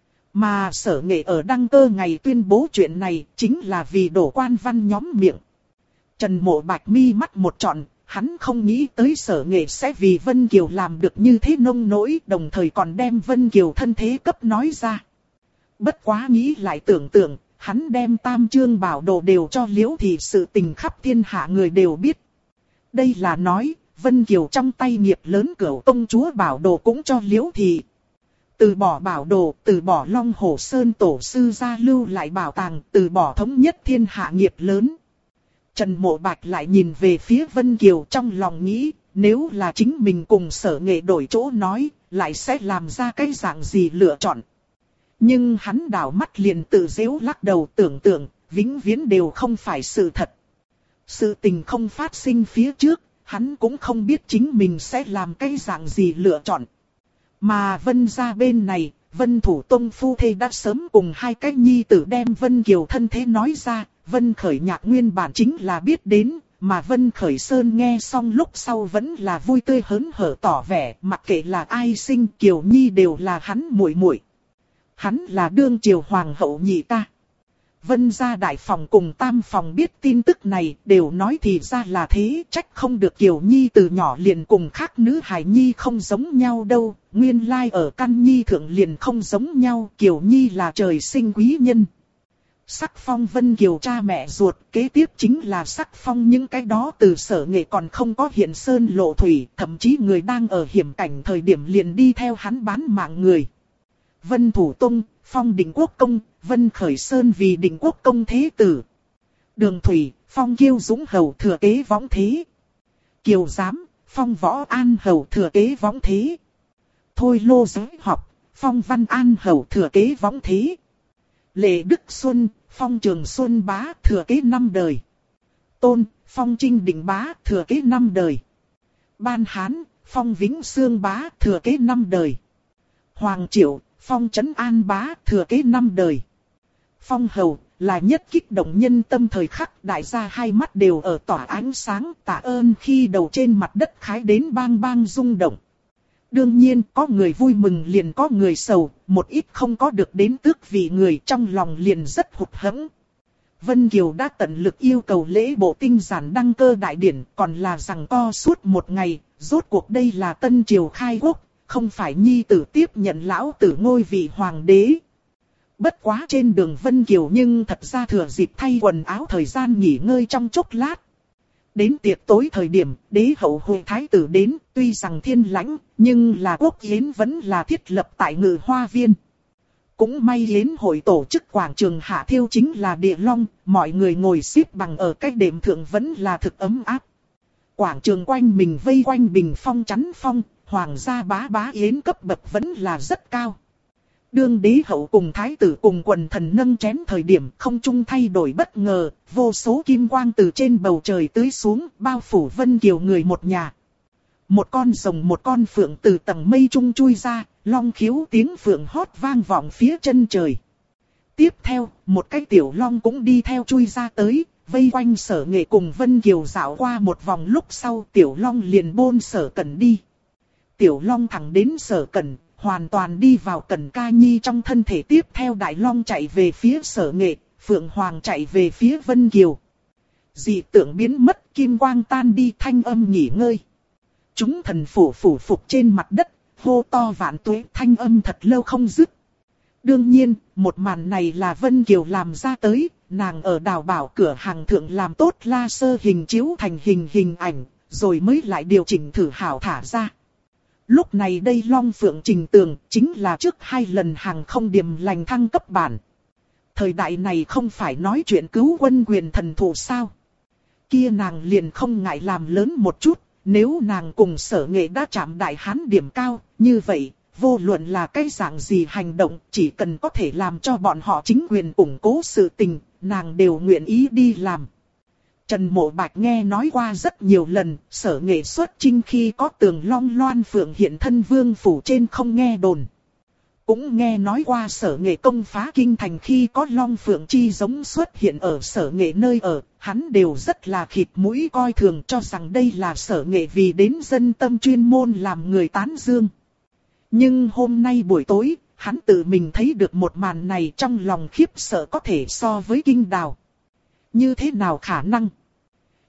Mà Sở Nghệ ở đăng cơ ngày tuyên bố chuyện này chính là vì đổ quan văn nhóm miệng. Trần Mộ Bạch mi mắt một trọn. hắn không nghĩ tới Sở Nghệ sẽ vì Vân Kiều làm được như thế nông nỗi, đồng thời còn đem Vân Kiều thân thế cấp nói ra. Bất quá nghĩ lại tưởng tượng, hắn đem tam chương bảo đồ đều cho Liễu Thị, sự tình khắp thiên hạ người đều biết. Đây là nói, Vân Kiều trong tay nghiệp lớn Cửu công chúa bảo đồ cũng cho Liễu Thị. Từ bỏ bảo đồ, từ bỏ Long Hổ Sơn tổ sư gia lưu lại bảo tàng, từ bỏ thống nhất thiên hạ nghiệp lớn. Trần Mộ Bạch lại nhìn về phía Vân Kiều, trong lòng nghĩ, nếu là chính mình cùng Sở Nghệ đổi chỗ nói, lại sẽ làm ra cái dạng gì lựa chọn. Nhưng hắn đảo mắt liền tự giễu lắc đầu, tưởng tượng, vĩnh viễn đều không phải sự thật. Sự tình không phát sinh phía trước, hắn cũng không biết chính mình sẽ làm cái dạng gì lựa chọn. Mà Vân gia bên này, Vân Thủ Tông phu thê đã sớm cùng hai cái nhi tử đem Vân Kiều thân thế nói ra. Vân Khởi Nhạc nguyên bản chính là biết đến, mà Vân Khởi Sơn nghe xong lúc sau vẫn là vui tươi hớn hở tỏ vẻ, mặc kệ là ai sinh Kiều Nhi đều là hắn muội muội. Hắn là đương triều hoàng hậu nhị ca. Vân gia đại phòng cùng tam phòng biết tin tức này, đều nói thì ra là thế, trách không được Kiều Nhi từ nhỏ liền cùng khác nữ hài nhi không giống nhau đâu, nguyên lai ở căn nhi thượng liền không giống nhau, Kiều Nhi là trời sinh quý nhân. Sắc phong Vân Kiều cha mẹ ruột, kế tiếp chính là sắc phong những cái đó từ Sở Nghệ còn không có hiện sơn lộ thủy, thậm chí người đang ở hiểm cảnh thời điểm liền đi theo hắn bán mạng người. Vân Thủ Tông, phong Định Quốc Công, Vân Khởi Sơn vì Định Quốc Công thế tử. Đường Thủy, phong Kiêu Dũng hầu thừa kế võng thế. Kiều Giám, phong Võ An hầu thừa kế võng thế. Thôi Lô Giới Học, phong Văn An hầu thừa kế võng thế. Lệ Đức Xuân, phong Trường Xuân bá thừa kế 5 đời. Tôn, phong Trinh Định bá thừa kế 5 đời. Ban Hán, phong Vĩnh Xương bá thừa kế 5 đời. Hoàng Triệu, phong Trấn An bá thừa kế 5 đời. Phong Hầu là nhất kích động nhân tâm thời khắc, đại gia hai mắt đều ở tỏa ánh sáng, tạ ơn khi đầu trên mặt đất khái đến bang bang rung động. Đương nhiên có người vui mừng liền có người sầu, một ít không có được đến tước vị người trong lòng liền rất hụt hẫng. Vân Kiều đã tận lực yêu cầu lễ bộ tinh giản đăng cơ đại điển, còn là rằng co suốt một ngày, rốt cuộc đây là tân triều khai quốc, không phải nhi tử tiếp nhận lão tử ngôi vị hoàng đế. Bất quá trên đường Vân Kiều nhưng thật ra thừa dịp thay quần áo thời gian nghỉ ngơi trong chốc lát. Đến tiệc tối thời điểm, đế hậu Huệ thái tử đến, tuy rằng thiên lãnh, nhưng là quốc yến vẫn là thiết lập tại Ngự Hoa Viên. Cũng may yến hội tổ chức quảng trường Hạ Thiêu chính là Địa Long, mọi người ngồi xếp bằng ở cái đệm thượng vẫn là thực ấm áp. Quảng trường quanh mình vây quanh bình phong chắn phong, hoàng gia bá bá yến cấp bậc vẫn là rất cao. Đương đế hậu cùng thái tử cùng quần thần nâng chén thời điểm không trung thay đổi bất ngờ, vô số kim quang từ trên bầu trời tưới xuống, bao phủ Vân Kiều người một nhà. Một con rồng một con phượng từ tầng mây trung chui ra, long khiếu tiếng phượng hót vang vọng phía chân trời. Tiếp theo, một cái tiểu long cũng đi theo chui ra tới, vây quanh Sở Nghệ cùng Vân Kiều dạo qua một vòng lúc sau tiểu long liền bôn Sở Cẩn đi. Tiểu long thẳng đến Sở Cẩn, hoàn toàn đi vào Cẩn Ca Nhi trong thân thể, tiếp theo Đại Long chạy về phía Sở Nghệ, Phượng Hoàng chạy về phía Vân Kiều. Dị tượng biến mất, kim quang tan đi, thanh âm nghỉ ngơi. Chúng thần phủ phục trên mặt đất, hô to vạn tuế, thanh âm thật lâu không dứt. Đương nhiên, một màn này là Vân Kiều làm ra tới, nàng ở đào bảo cửa hàng thượng làm tốt laser hình chiếu thành hình ảnh, rồi mới lại điều chỉnh thử hảo thả ra. Lúc này đây Long Phượng Trình Tường chính là trước 2 lần hàng không điểm lành thăng cấp bản. Thời đại này không phải nói chuyện cứu quân quyền thần thủ sao. Kia nàng liền không ngại làm lớn một chút, nếu nàng cùng Sở Nghệ đã chạm đại hán điểm cao, như vậy, vô luận là cái dạng gì hành động, chỉ cần có thể làm cho bọn họ chính quyền củng cố sự tình, nàng đều nguyện ý đi làm. Trần Mộ Bạch nghe nói qua rất nhiều lần, Sở Nghệ xuất chinh khi có Tường Long Loan Phượng hiện thân vương phủ trên không nghe đồn. Cũng nghe nói qua Sở Nghệ công phá kinh thành khi có Long Phượng chi giống xuất hiện ở Sở Nghệ nơi ở, hắn đều rất là khịt mũi coi thường, cho rằng đây là Sở Nghệ vì đến dân tâm chuyên môn làm người tán dương. Nhưng hôm nay buổi tối, hắn tự mình thấy được một màn này, trong lòng khiếp sợ có thể so với kinh đào. Như thế nào khả năng?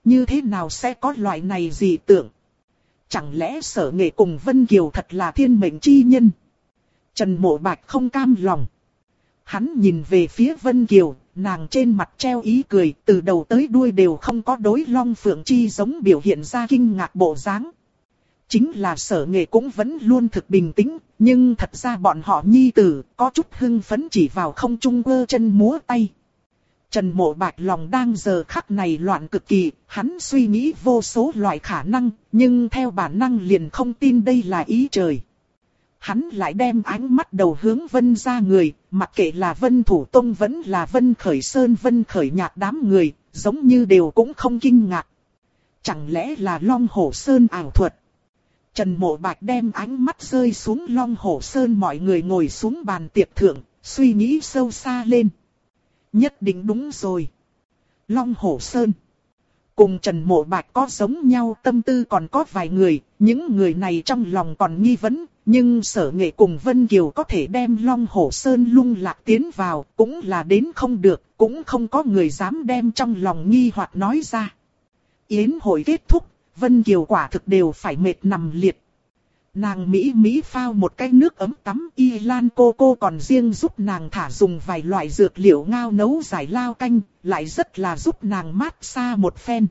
Như thế nào sẽ có loại này dị tượng? Chẳng lẽ Sở Nghệ cùng Vân Kiều thật là thiên mệnh chi nhân? Trần Mộ Bạch không cam lòng. Hắn nhìn về phía Vân Kiều, nàng trên mặt treo ý cười, từ đầu tới đuôi đều không có đối Long Phượng Chi giống biểu hiện ra kinh ngạc bộ dáng. Chính là Sở Nghệ cũng vẫn luôn thực bình tĩnh, nhưng thật ra bọn họ nhi tử có chút hưng phấn chỉ vào không trung quơ chân múa tay. Trần Mộ Bạch lòng đang giờ khắc này loạn cực kỳ, hắn suy nghĩ vô số loại khả năng, nhưng theo bản năng liền không tin đây là ý trời. Hắn lại đem ánh mắt đầu hướng Vân gia người, mặc kệ là Vân Thủ Tông vẫn là Vân Khởi Sơn Vân Khởi Nhạc đám người, giống như đều cũng không kinh ngạc. Chẳng lẽ là Long Hổ Sơn ảo thuật? Trần Mộ Bạch đem ánh mắt rơi xuống Long Hổ Sơn, mọi người ngồi xuống bàn tiệc thượng, suy nghĩ sâu xa lên. Nhất định đúng rồi. Long Hổ Sơn. Cùng Trần Mộ Bạch có giống nhau tâm tư còn có vài người, những người này trong lòng còn nghi vấn, nhưng Sở Nghệ cùng Vân Kiều có thể đem Long Hổ Sơn lung lạc tiến vào, cũng là đến không được, cũng không có người dám đem trong lòng nghi hoặc nói ra. Yến hội kết thúc, Vân Kiều quả thực đều phải mệt nằm liệt. Nàng Mỹ phao một cái nước ấm tắm, Y Lan cô còn riêng giúp nàng thả dùng vài loại dược liệu ngao nấu giải lao canh, lại rất là giúp nàng mát xa một phen.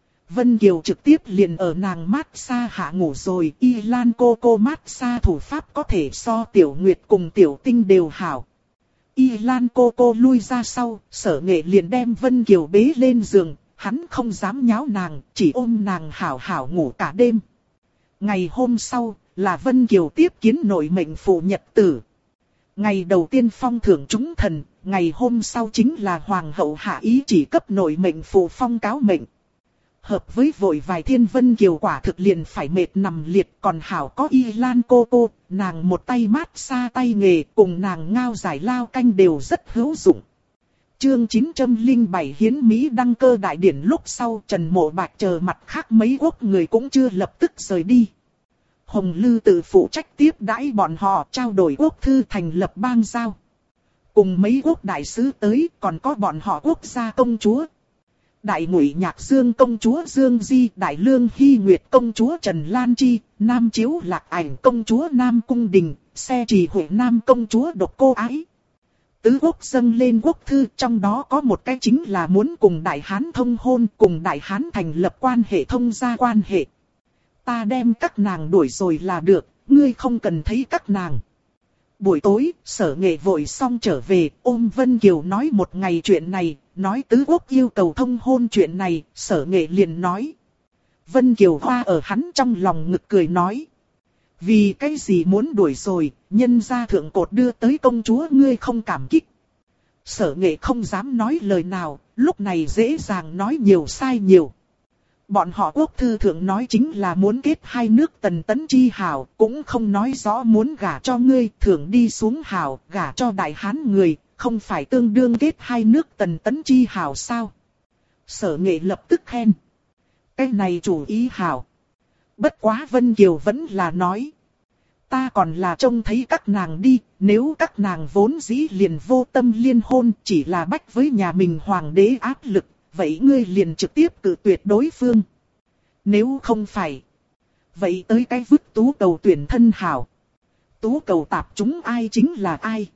Vân Kiều trực tiếp liền ở nàng mát xa hạ ngủ rồi, Y Lan cô mát xa thủ pháp có thể so Tiểu Nguyệt cùng Tiểu Tinh đều hảo. Y Lan cô lui ra sau, Sở Nghệ liền đem Vân Kiều bế lên giường, hắn không dám nháo nàng, chỉ ôm nàng hảo hảo ngủ cả đêm. Ngày hôm sau, là Vân Kiều tiếp kiến nội mệnh phụ nhật tử. Ngày đầu tiên phong thưởng chúng thần, ngày hôm sau chính là Hoàng hậu hạ ý chỉ cấp nội mệnh phụ phong cáo mệnh. Hợp với vội vài thiên Vân Kiều quả thực liền phải mệt nằm liệt, còn hảo có Y Lan cô, nàng một tay mát xa tay nghề, cùng nàng ngao giải lao canh đều rất hữu dụng. Chương 907 hiến Mỹ đăng cơ đại điển lúc sau, Trần Mộ Bạch chờ mặt khác mấy quốc người cũng chưa lập tức rời đi. Hồng Lư tự phụ trách tiếp đãi bọn họ, trao đổi quốc thư, thành lập bang giao. Cùng mấy quốc đại sứ tới, còn có bọn họ quốc gia công chúa. Đại Ngụy Nhạc Dương công chúa Dương Di, Đại Lương Hy Nguyệt công chúa Trần Lan Chi, Nam Chiếu Lạc Ảnh công chúa Nam Cung Đình, Xe Trì Huệ Nam công chúa Độc Cô Ái. Tứ quốc dâng lên quốc thư, trong đó có một cái chính là muốn cùng Đại Hán thông hôn, cùng Đại Hán thành lập quan hệ thông gia quan hệ. Ta đem các nàng đuổi rồi là được, ngươi không cần thấy các nàng. Buổi tối, Sở Nghệ vội xong trở về, ôm Vân Kiều nói một ngày chuyện này, nói tứ quốc yêu cầu thông hôn chuyện này, Sở Nghệ liền nói. Vân Kiều hoa ở hắn trong lòng ngực cười nói. Vì cái gì muốn đuổi rồi, nhân gia thượng cột đưa tới công chúa ngươi không cảm kích. Sở Nghệ không dám nói lời nào, lúc này dễ dàng nói nhiều sai nhiều. Bọn họ quốc thư thượng nói chính là muốn kết hai nước Tần Tấn Chi hảo, cũng không nói rõ muốn gả cho ngươi, thưởng đi xuống hảo, gả cho Đại Hán người, không phải tương đương kết hai nước Tần Tấn Chi hảo sao? Sở Nghệ lập tức khen. Cái này chủ ý hảo. Bất quá Vân Kiều vẫn là nói. Ta còn là trông thấy các nàng đi, nếu các nàng vốn dĩ liền vô tâm liên hôn, chỉ là bách với nhà mình hoàng đế áp lực, vậy ngươi liền trực tiếp cự tuyệt đối phương. Nếu không phải, vậy tới cái vứt tú cầu tuyển thân hảo. Tú cầu tạp chúng ai chính là ai.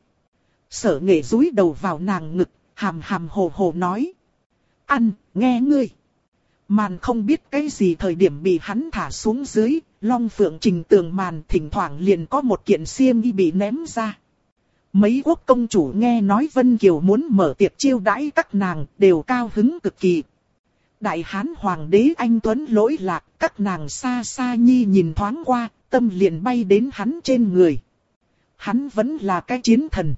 Sở Nghệ dúi đầu vào nàng ngực, hàm hàm hồ hồ nói. Ăn, nghe ngươi. Màn không biết cái gì thời điểm bị hắn thả xuống dưới, Long Phượng Trình tường màn thỉnh thoảng liền có một kiện xiêm y bị ném ra. Mấy quốc công chủ nghe nói Vân Kiều muốn mở tiệc chiêu đãi các nàng, đều cao hứng cực kỳ. Đại Hán Hoàng đế anh Tuấn lỗi lạc, các nàng xa xa nhi nhìn thoáng qua, tâm liền bay đến hắn trên người. Hắn vẫn là cái chiến thần,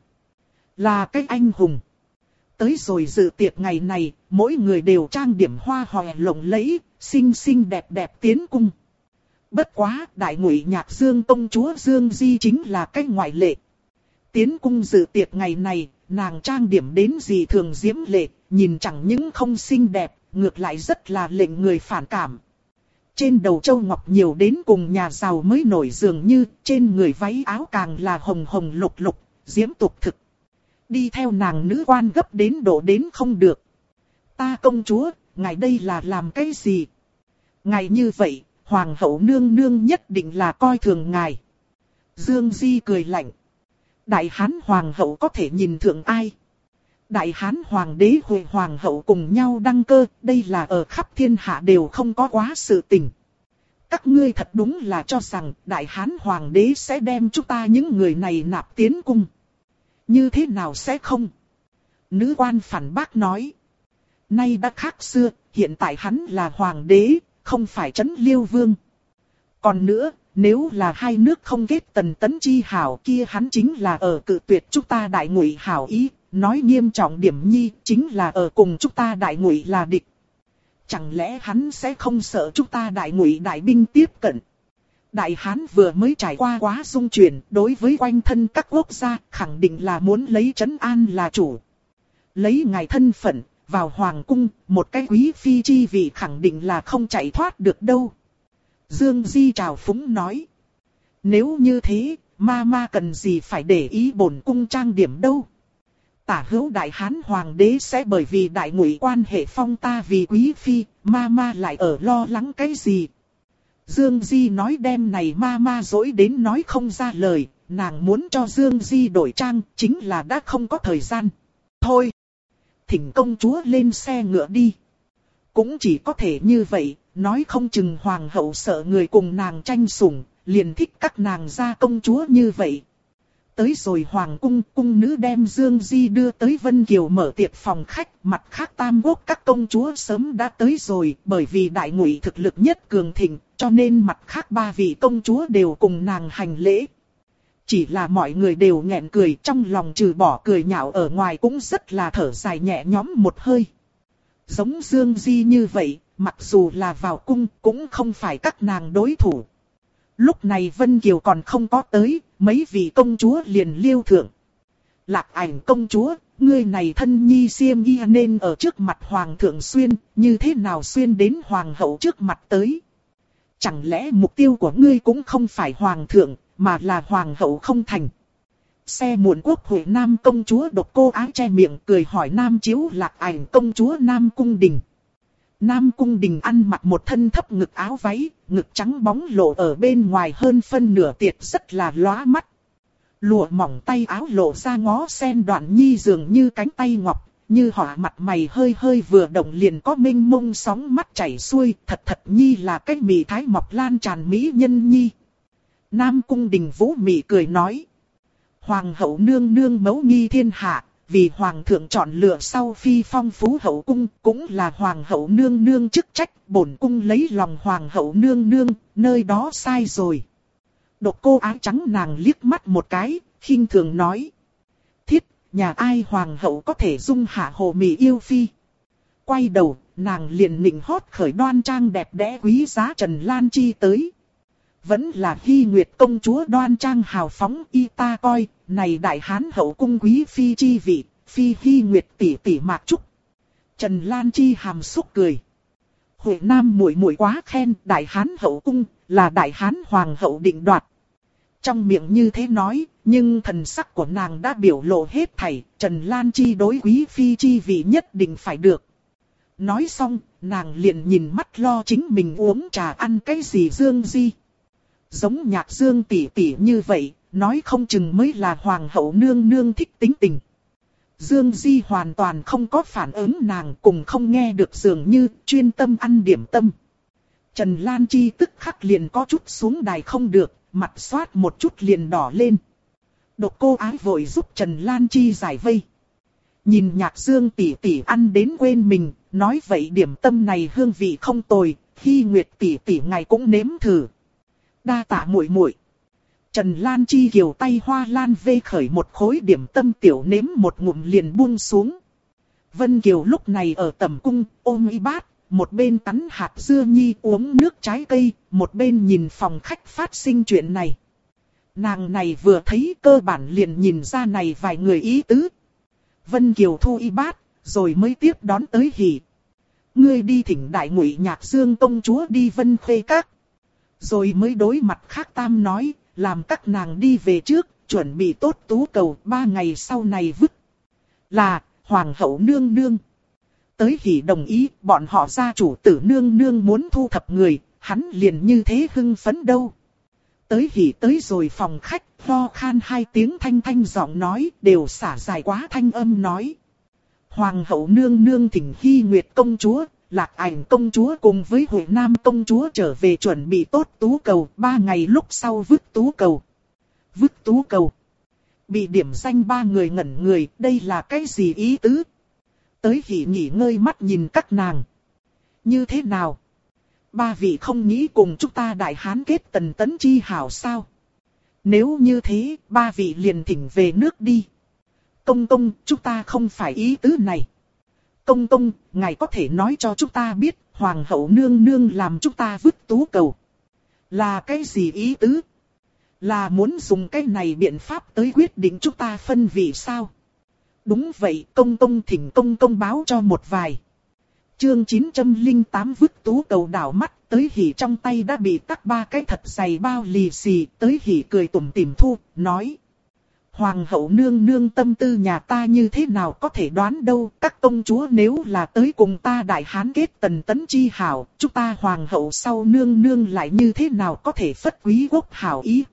là cái anh hùng. Tới rồi dự tiệc ngày này, mỗi người đều trang điểm hoa hòe lộng lẫy, xinh xinh đẹp đẹp tiến cung. Bất quá, Đại Ngụy Nhạc Dương công chúa Dương Di chính là cái ngoại lệ. Tiến cung dự tiệc ngày này, nàng trang điểm đến gì thường diễm lệ, nhìn chẳng những không xinh đẹp, ngược lại rất là lệnh người phản cảm. Trên đầu châu ngọc nhiều đến cùng nhà giàu mới nổi dường như, trên người váy áo càng là hồng hồng lục lục, diễm tục thực. Đi theo nàng nữ quan gấp đến độ đến không được. Ta công chúa, ngài đây là làm cái gì? Ngài như vậy, hoàng hậu nương nương nhất định là coi thường ngài. Dương Di cười lạnh. Đại Hán hoàng hậu có thể nhìn thượng ai? Đại Hán hoàng đế Huệ hoàng hậu cùng nhau đăng cơ, đây là ở khắp thiên hạ đều không có quá sự tình. Các ngươi thật đúng là cho rằng Đại Hán hoàng đế sẽ đem chúng ta những người này nạp tiến cung. Như thế nào sẽ không? Nữ quan phản bác nói. Nay đã khác xưa, hiện tại hắn là hoàng đế, không phải Trấn Liêu Vương. Còn nữa, nếu là hai nước không kết Tần Tấn chi hảo kia, hắn chính là ở cự tuyệt chúng ta Đại Ngụy hảo ý, nói nghiêm trọng điểm nhi, chính là ở cùng chúng ta Đại Ngụy là địch. Chẳng lẽ hắn sẽ không sợ chúng ta Đại Ngụy đại binh tiếp cận? Đại Hán vừa mới trải qua quá dung chuyển, đối với quanh thân các quốc gia, khẳng định là muốn lấy Trấn An là chủ. Lấy ngài thân phận, vào hoàng cung, một cái quý phi chi vị khẳng định là không chạy thoát được đâu. Dương Di trào phúng nói. Nếu như thế, ma cần gì phải để ý bổn cung trang điểm đâu. Tả hữu Đại Hán hoàng đế sẽ bởi vì Đại Ngụy quan hệ phong ta vì quý phi, ma lại ở lo lắng cái gì. Dương Di nói đem này ma dỗi đến nói không ra lời, nàng muốn cho Dương Di đổi trang, chính là đã không có thời gian. Thôi, thỉnh công chúa lên xe ngựa đi. Cũng chỉ có thể như vậy, nói không chừng hoàng hậu sợ người cùng nàng tranh sủng, liền thích các nàng ra công chúa như vậy. Tới rồi hoàng cung, cung nữ đem Dương Di đưa tới Vân Kiều mở tiệc phòng khách, mặt khác tam quốc các công chúa sớm đã tới rồi, bởi vì Đại Ngụy thực lực nhất cường thịnh, cho nên mặt khác ba vị công chúa đều cùng nàng hành lễ. Chỉ là mọi người đều nghẹn cười, trong lòng trừ bỏ cười nhạo ở ngoài cũng rất là thở dài nhẹ nhõm một hơi. Giống Dương Di như vậy, mặc dù là vào cung cũng không phải các nàng đối thủ. Lúc này Vân Kiều còn không có tới, mấy vị công chúa liền liêu thượng. Lạc Ảnh công chúa, ngươi này thân nhi xiêm y nên ở trước mặt hoàng thượng xuyên, như thế nào xuyên đến hoàng hậu trước mặt tới? Chẳng lẽ mục tiêu của ngươi cũng không phải hoàng thượng, mà là hoàng hậu không thành? Xe muộn quốc hội Nam công chúa Độc Cô Ái che miệng cười hỏi Nam Chiếu Lạc Ảnh công chúa Nam Cung Đình. Nam Cung Đình ăn mặc một thân thấp ngực áo váy, ngực trắng bóng lộ ở bên ngoài hơn phân nửa tiệt rất là lóa mắt. Lụa mỏng tay áo lộ ra ngó sen đoạn nhi dường như cánh tay ngọc, như họa mặt mày hơi hơi vừa động liền có mênh mông sóng mắt chảy xuôi, thật nhi là cái mị thái mọc lan tràn mỹ nhân nhi. Nam Cung Đình vũ mị cười nói. Hoàng hậu nương nương mẫu nghi thiên hạ, vì hoàng thượng chọn lựa sau phi phong phú hậu cung, cũng là hoàng hậu nương nương chức trách, bổn cung lấy lòng hoàng hậu nương nương, nơi đó sai rồi. Độc Cô Ái trắng nàng liếc mắt một cái, khinh thường nói. Thiết, nhà ai hoàng hậu có thể dung hạ hồ mị yêu phi. Quay đầu, nàng liền nịnh hót khởi đoan trang đẹp đẽ quý giá Trần Lan Chi tới. Vẫn là Hy Nguyệt công chúa đoan trang hào phóng y ta coi, này Đại Hán hậu cung quý phi chi vị, phi Hy Nguyệt tỷ tỷ Mạc Trúc. Trần Lan Chi hàm xúc cười. Huệ Nam muội muội quá khen, Đại Hán hậu cung là Đại Hán hoàng hậu định đoạt. Trong miệng như thế nói, nhưng thần sắc của nàng đã biểu lộ hết thảy, Trần Lan Chi đối quý phi chi vị nhất định phải được. Nói xong, nàng liền nhìn mắt lo chính mình uống trà ăn cái gì Dương Di. Giống Nhạc Dương tỷ tỷ như vậy, nói không chừng mới là hoàng hậu nương nương thích tính tình. Dương Di hoàn toàn không có phản ứng nàng, cùng không nghe được dường như chuyên tâm ăn điểm tâm. Trần Lan Chi tức khắc liền có chút xuống đài không được, mặt xoát một chút liền đỏ lên. Độc Cô Ái vội giúp Trần Lan Chi giải vây. Nhìn Nhạc Dương tỷ tỷ ăn đến quên mình, nói vậy điểm tâm này hương vị không tồi, Hy Nguyệt tỷ tỷ ngài cũng nếm thử. Đa tạ muội muội. Trần Lan Chi kiều tay hoa lan vê khởi một khối điểm tâm tiểu nếm một ngụm liền buông xuống. Vân Kiều lúc này ở tầm cung, ôm y bát, một bên cắn hạt dưa nhi uống nước trái cây, một bên nhìn phòng khách phát sinh chuyện này. Nàng này vừa thấy cơ bản liền nhìn ra này vài người ý tứ. Vân Kiều thu y bát, rồi mới tiếp đón tới hỉ. Ngươi đi thỉnh Đại Ngụy Nhạc Dương công chúa đi Vân Khuê Các. Rồi mới đối mặt khác tam nói, làm các nàng đi về trước, chuẩn bị tốt tú cầu 3 ngày sau này vứt. Là, hoàng hậu nương nương. Tới Hỷ đồng ý, bọn họ gia chủ Tử nương nương muốn thu thập người, hắn liền như thế hưng phấn đâu. Tới Hỷ tới rồi phòng khách, ho khan 2 tiếng thanh thanh giọng nói, đều xả dài quá thanh âm nói. Hoàng hậu nương nương thỉnh Hy Nguyệt công chúa, Lạc Ảnh công chúa cùng với Huệ Nam công chúa trở về chuẩn bị tốt tú cầu, 3 ngày lúc sau vứt tú cầu. Vứt tú cầu. Bị điểm danh 3 người ngẩn người, đây là cái gì ý tứ? Tới Hỷ nghỉ ngơi mắt nhìn các nàng. Như thế nào? 3 vị không nghĩ cùng chúng ta Đại Hán kết Tần Tấn chi hảo sao? Nếu như thế, 3 vị liền thỉnh về nước đi. Công công, chúng ta không phải ý tứ này. Công công, ngài có thể nói cho chúng ta biết, Hoàng hậu nương nương làm chúng ta vứt tú cầu. Là cái gì ý tứ? Là muốn dùng cái này biện pháp tới quyết định chúng ta phân vị sao? Đúng vậy, công công thỉnh công công báo cho một vài. Chương 908 vứt tú cầu đảo mắt, Tới Hỷ trong tay đã bị tắc 3 cái thật dày bao lì xì, Tới Hỷ cười tủm tỉm thu, nói. Hoàng hậu nương nương tâm tư nhà ta như thế nào có thể đoán đâu, các công chúa nếu là tới cùng ta Đại Hán kết Tần Tấn chi hảo, chúng ta hoàng hậu sau nương nương lại như thế nào có thể phất quý quốc hảo ý.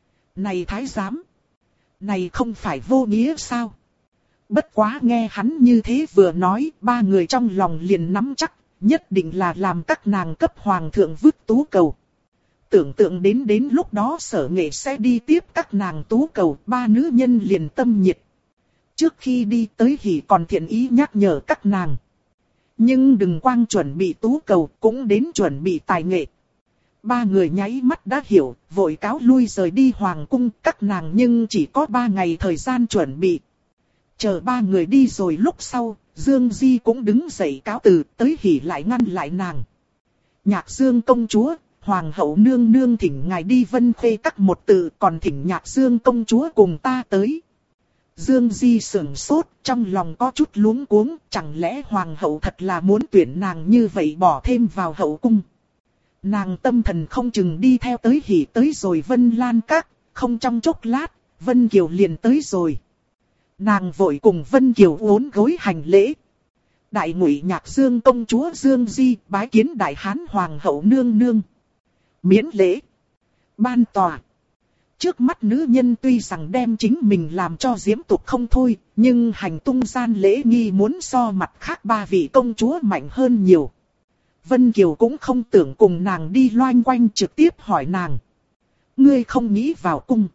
Này thái giám, này không phải vô nghĩa sao? Bất quá nghe hắn như thế vừa nói, 3 người trong lòng liền nắm chắc, nhất định là làm các nàng cấp hoàng thượng vứt tú cầu. Tưởng tượng đến lúc đó Sở Nghệ sẽ đi tiếp các nàng tú cầu, 3 nữ nhân liền tâm nhiệt. Trước khi đi Tới Hỷ còn thiện ý nhắc nhở các nàng. Nhưng đừng quang chuẩn bị tú cầu, cũng đến chuẩn bị tài nghệ. 3 người nháy mắt đã hiểu, vội cáo lui rời đi hoàng cung, các nàng nhưng chỉ có 3 ngày thời gian chuẩn bị. Chờ 3 người đi rồi lúc sau, Dương Di cũng đứng dậy cáo từ, Tới Hỷ lại ngăn lại nàng. Nhạc Dương công chúa, Hoàng hậu nương nương thỉnh ngài đi Vân Khê các một tự, còn thỉnh Nhạc Dương công chúa cùng ta tới. Dương Di sửng sốt, trong lòng có chút luống cuống, chẳng lẽ Hoàng hậu thật là muốn tuyển nàng như vậy bỏ thêm vào hậu cung. Nàng tâm thần không chừng đi theo Tới Hỷ tới rồi Vân Lan Các, không trong chốc lát, Vân Kiều liền tới rồi. Nàng vội cùng Vân Kiều uốn gối hành lễ. Đại ngụy Nhạc Dương công chúa Dương Di bái kiến Đại Hán Hoàng hậu nương nương. Miễn lễ. Ban tòa. Trước mắt nữ nhân tuy rằng đem chính mình làm cho diễm tục không thôi, nhưng hành tung gian lễ nghi muốn so mặt khác 3 vị công chúa mạnh hơn nhiều. Vân Kiều cũng không tưởng cùng nàng đi loanh quanh, trực tiếp hỏi nàng. Ngươi không nghĩ vào cung.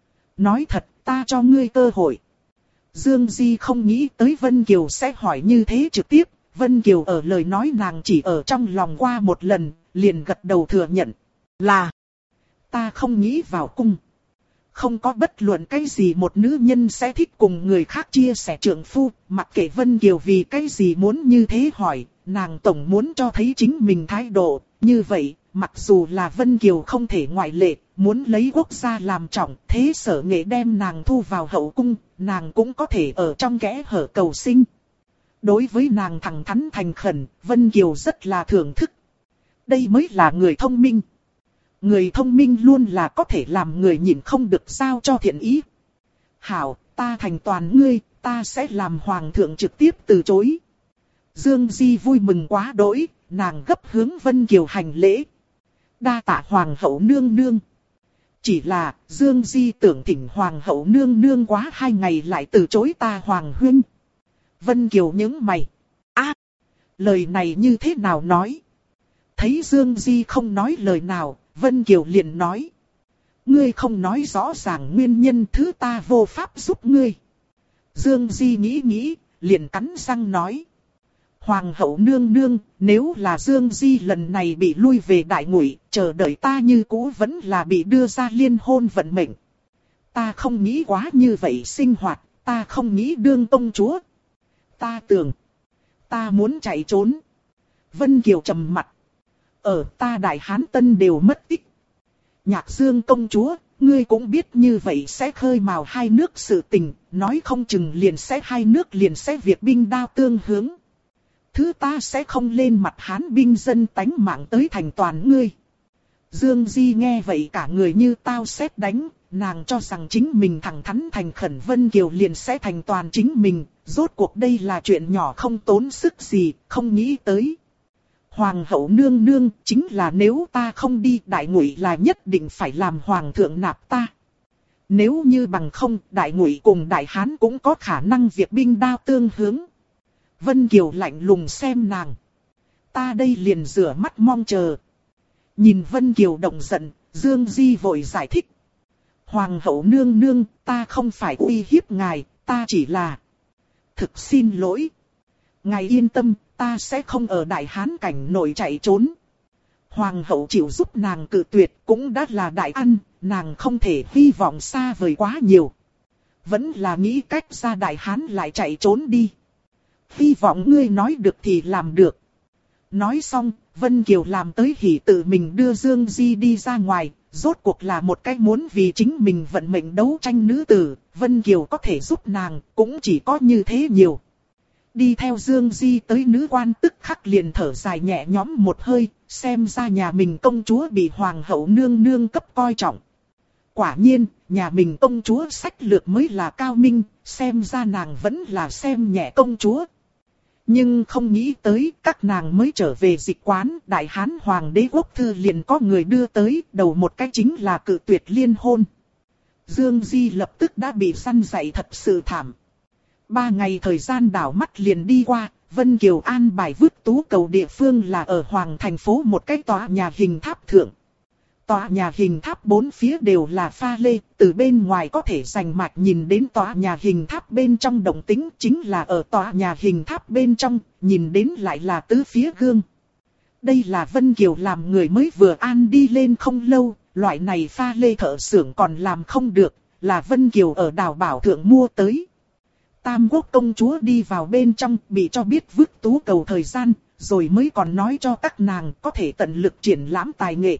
Nói thật, ta cho ngươi cơ hội. Dương Di không nghĩ tới Vân Kiều sẽ hỏi như thế trực tiếp. Vân Kiều ở lời nói nàng chỉ ở trong lòng qua một lần, liền gật đầu thừa nhận. Là, ta không nghĩ vào cung. Không có bất luận cái gì một nữ nhân sẽ thích cùng người khác chia sẻ trượng phu, mặc kệ Vân Kiều vì cái gì muốn như thế hỏi, nàng tổng muốn cho thấy chính mình thái độ. Như vậy, mặc dù là Vân Kiều không thể ngoại lệ, muốn lấy quốc gia làm trọng, thế Sở Nghệ đem nàng thu vào hậu cung, nàng cũng có thể ở trong kẽ hở cầu sinh. Đối với nàng thẳng thắn thành khẩn, Vân Kiều rất là thưởng thức. Đây mới là người thông minh. Người thông minh luôn là có thể làm người nhìn không được giao cho thiện ý. Hảo, ta thành toàn ngươi, ta sẽ làm hoàng thượng trực tiếp từ chối. Dương Di vui mừng quá đỗi, nàng gấp hướng Vân Kiều hành lễ. Đa tạ hoàng hậu nương nương. Chỉ là, Dương Di tưởng thỉnh hoàng hậu nương nương quá 2 ngày lại từ chối ta hoàng huynh. Vân Kiều nhướng mày. Lời này như thế nào nói? Thấy Dương Di không nói lời nào, Vân Kiều liền nói. Ngươi không nói rõ ràng nguyên nhân thứ ta vô pháp giúp ngươi. Dương Di nghĩ, liền cắn răng nói. Hoàng hậu nương nương, nếu là Dương Di lần này bị lui về đại ngụy, chờ đợi ta như cũ vẫn là bị đưa ra liên hôn vận mệnh. Ta không nghĩ quá như vậy sinh hoạt, ta không nghĩ đương công chúa. Ta tưởng, ta muốn chạy trốn. Vân Kiều trầm mặt. Ở ta Đại Hán Tân đều mất tích. Nhạc Dương công chúa, ngươi cũng biết như vậy sẽ khơi mào 2 nước sự tình, nói không chừng liền sẽ 2 nước liền sẽ việc binh đao tương hướng. Thứ ta sẽ không lên mặt Hán binh dân tánh mạng tới thành toàn ngươi. Dương Di nghe vậy cả người như tao sét đánh, nàng cho rằng chính mình thẳng thắn thành khẩn Vân Kiều liền sẽ thành toàn chính mình, rốt cuộc đây là chuyện nhỏ không tốn sức gì, không nghĩ tới. Hoàng hậu nương nương, chính là nếu ta không đi, đại ngụy là nhất định phải làm hoàng thượng nạp ta. Nếu như bằng không, đại ngụy cùng đại hán cũng có khả năng việc binh đao tương hướng. Vân Kiều lạnh lùng xem nàng. Ta đây liền rửa mắt mong chờ. Nhìn Vân Kiều động giận, Dương Di vội giải thích. Hoàng hậu nương nương, ta không phải uy hiếp ngài, ta chỉ là... Thực xin lỗi. Ngài yên tâm, ta sẽ không ở đại hán cảnh nội chạy trốn. Hoàng hậu chịu giúp nàng cự tuyệt cũng đã là đại ân, nàng không thể hy vọng xa vời quá nhiều. Vẫn là nghĩ cách ra đại hán lại chạy trốn đi. Hy vọng ngươi nói được thì làm được. Nói xong, Vân Kiều làm tới hỉ tự mình đưa Dương Di đi ra ngoài, rốt cuộc là một cái muốn vì chính mình vận mệnh đấu tranh nữ tử, Vân Kiều có thể giúp nàng, cũng chỉ có như thế nhiều. Đi theo Dương Di tới nữ quan tức khắc liền thở dài nhẹ nhõm một hơi, xem ra nhà mình công chúa bị hoàng hậu nương nương cấp coi trọng. Quả nhiên, nhà mình công chúa sách lược mới là cao minh, xem ra nàng vẫn là xem nhẹ công chúa. Nhưng không nghĩ tới các nàng mới trở về dịch quán, đại hán hoàng đế quốc thư liền có người đưa tới, đầu một cái chính là cự tuyệt liên hôn. Dương Di lập tức đã bị săn dạy thật sự thảm. 3 ngày thời gian đảo mắt liền đi qua, Vân Kiều an bài vứt tú cầu địa phương là ở hoàng thành phố một cái tòa nhà hình tháp thượng. Tòa nhà hình tháp 4 phía đều là pha lê, từ bên ngoài có thể rành mạch nhìn đến tòa nhà hình tháp bên trong động tĩnh, chính là ở tòa nhà hình tháp bên trong, nhìn đến lại là tứ phía gương. Đây là Vân Kiều làm người mới vừa an đi lên không lâu, loại này pha lê thợ xưởng còn làm không được, là Vân Kiều ở Đào Bảo thượng mua tới. Tam Quốc công chúa đi vào bên trong, bị cho biết vứt tú cầu thời gian, rồi mới còn nói cho các nàng có thể tận lực triển lãm tài nghệ.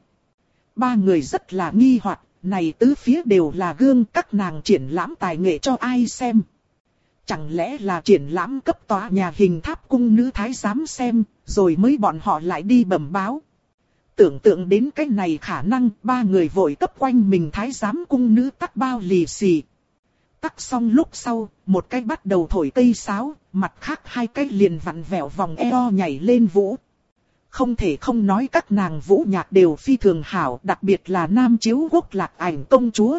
3 người rất là nghi hoặc, này tứ phía đều là gương, các nàng triển lãm tài nghệ cho ai xem? Chẳng lẽ là triển lãm cấp tòa nhà hình tháp cung nữ thái giám xem, rồi mới bọn họ lại đi bẩm báo? Tưởng tượng đến cái này khả năng, 3 người vội cấp quanh mình thái giám cung nữ tắc bao lì xì. Tắc xong lúc sau, một cái bắt đầu thổi cây sáo, mặt khác 2 cái liền vặn vẹo vòng eo nhảy lên vũ. Không thể không nói các nàng vũ nhạc đều phi thường hảo, đặc biệt là Nam Chiếu Quốc Lạc Ảnh công chúa.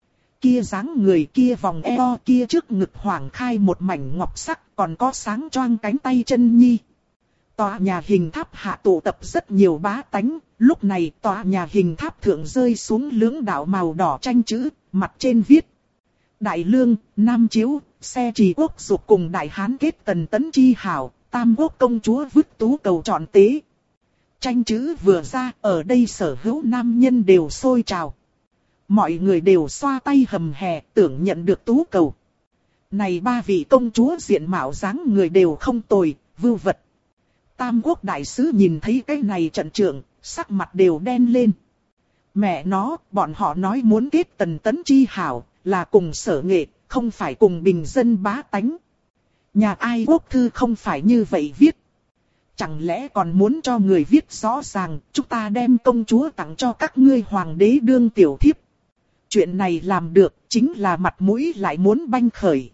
Kia dáng người, kia vòng eo, kia trước ngực hoảng khai một mảnh ngọc sắc, còn có sáng choang cánh tay chân nhi. Tòa nhà hình tháp hạ tụ tập rất nhiều bá tánh, lúc này tòa nhà hình tháp thượng rơi xuống lưỡng đạo màu đỏ tranh chữ, mặt trên viết. Đại Lương, Nam Chiếu, xe trì quốc dục cùng Đại Hán kết tần tấn chi hảo, Tam Quốc công chúa vứt tú cầu chọn tế. Tranh chữ vừa ra, ở đây sở hữu nam nhân đều sôi trào. Mọi người đều xoa tay hầm hè, tưởng nhận được tú cầu. Này 3 vị công chúa diện mạo dáng người đều không tồi, vưu vật. Tam Quốc đại sứ nhìn thấy cái này trận trượng, sắc mặt đều đen lên. Mẹ nó, bọn họ nói muốn kết tần tấn chi hảo, là cùng sở nghệ, không phải cùng bình dân bá tánh. Nhà ai quốc thư không phải như vậy viết. Chẳng lẽ còn muốn cho người viết rõ ràng, chúng ta đem công chúa tặng cho các ngươi hoàng đế đương tiểu thiếp. Chuyện này làm được, chính là mặt mũi lại muốn banh khởi.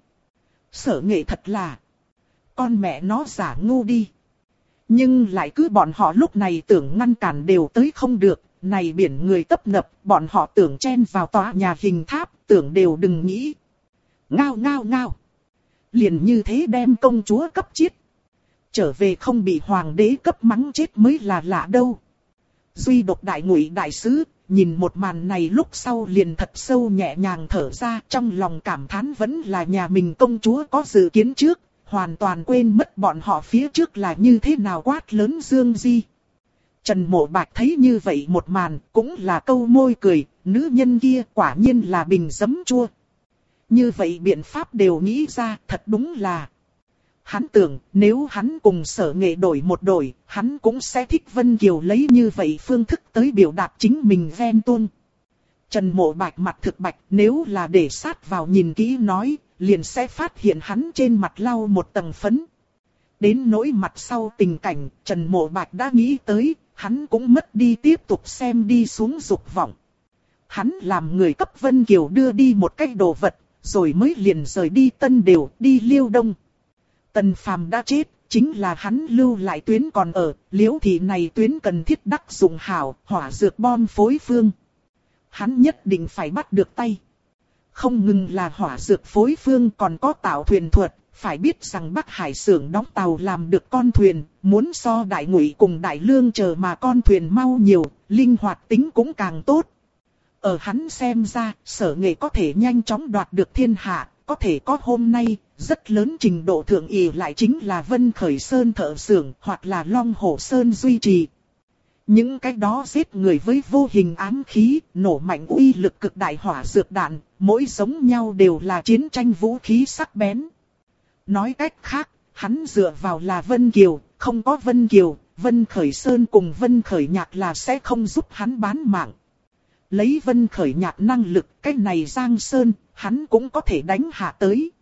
Sở nghệ thật là, con mẹ nó giả ngu đi. Nhưng lại cứ bọn họ lúc này tưởng ngăn cản đều tới không được, này biển người tấp nập, bọn họ tưởng chen vào tòa nhà hình tháp, tưởng đều đừng nghĩ. Ngao ngao ngao. Liền như thế đem công chúa cấp chiết. Trở về không bị hoàng đế cấp mắng chết mới là lạ đâu. Duy độc đại ngụy đại sứ, nhìn một màn này lúc sau liền thật sâu nhẹ nhàng thở ra, trong lòng cảm thán vẫn là nhà mình công chúa có dự kiến trước, hoàn toàn quên mất bọn họ phía trước là như thế nào quát lớn Dương Di. Trần Mộ Bạch thấy như vậy một màn, cũng là câu môi cười, nữ nhân kia quả nhiên là bình giấm chua. Như vậy biện pháp đều nghĩ ra, thật đúng là. Hắn tưởng, nếu hắn cùng sở nghệ đổi một đổi, hắn cũng sẽ thích Vân Kiều lấy như vậy phương thức tới biểu đạt chính mình ghen tuông. Trần Mộ Bạch mặt thực bạch, nếu là để sát vào nhìn kỹ nói, liền sẽ phát hiện hắn trên mặt lau một tầng phấn. Đến nỗi mặt sau tình cảnh, Trần Mộ Bạch đã nghĩ tới, hắn cũng mất đi tiếp tục xem đi xuống dục vọng. hắn làm người cấp Vân Kiều đưa đi một cái đồ vật, rồi mới liền rời đi Tân Đều, đi Liêu Đông. Tần Phàm đã chết, chính là hắn lưu lại tuyến còn ở, Liễu thị này tuyến cần thiết đắc dụng hảo, hỏa dược bom phối phương. Hắn nhất định phải bắt được tay. Không ngừng là hỏa dược phối phương còn có tạo thuyền thuật, phải biết rằng Bắc Hải xưởng đóng tàu làm được con thuyền, muốn so Đại Ngụy cùng Đại Lương chờ mà con thuyền mau nhiều, linh hoạt tính cũng càng tốt. Ở hắn xem ra, Sở Nghệ có thể nhanh chóng đoạt được thiên hạ, có thể có hôm nay, rất lớn trình độ thượng ỷ lại chính là Vân Khởi Sơn thợ xưởng hoặc là Long Hổ Sơn duy trì. Những cái đó giết người với vô hình ám khí, nổ mạnh uy lực cực đại hỏa dược đạn, mỗi giống nhau đều là chiến tranh vũ khí sắc bén. Nói cách khác, hắn dựa vào là Vân Kiều, không có Vân Kiều, Vân Khởi Sơn cùng Vân Khởi Nhạc là sẽ không giúp hắn bán mạng. Lấy Vân Khởi Nhạc năng lực, cái này Giang Sơn, hắn cũng có thể đánh hạ tới.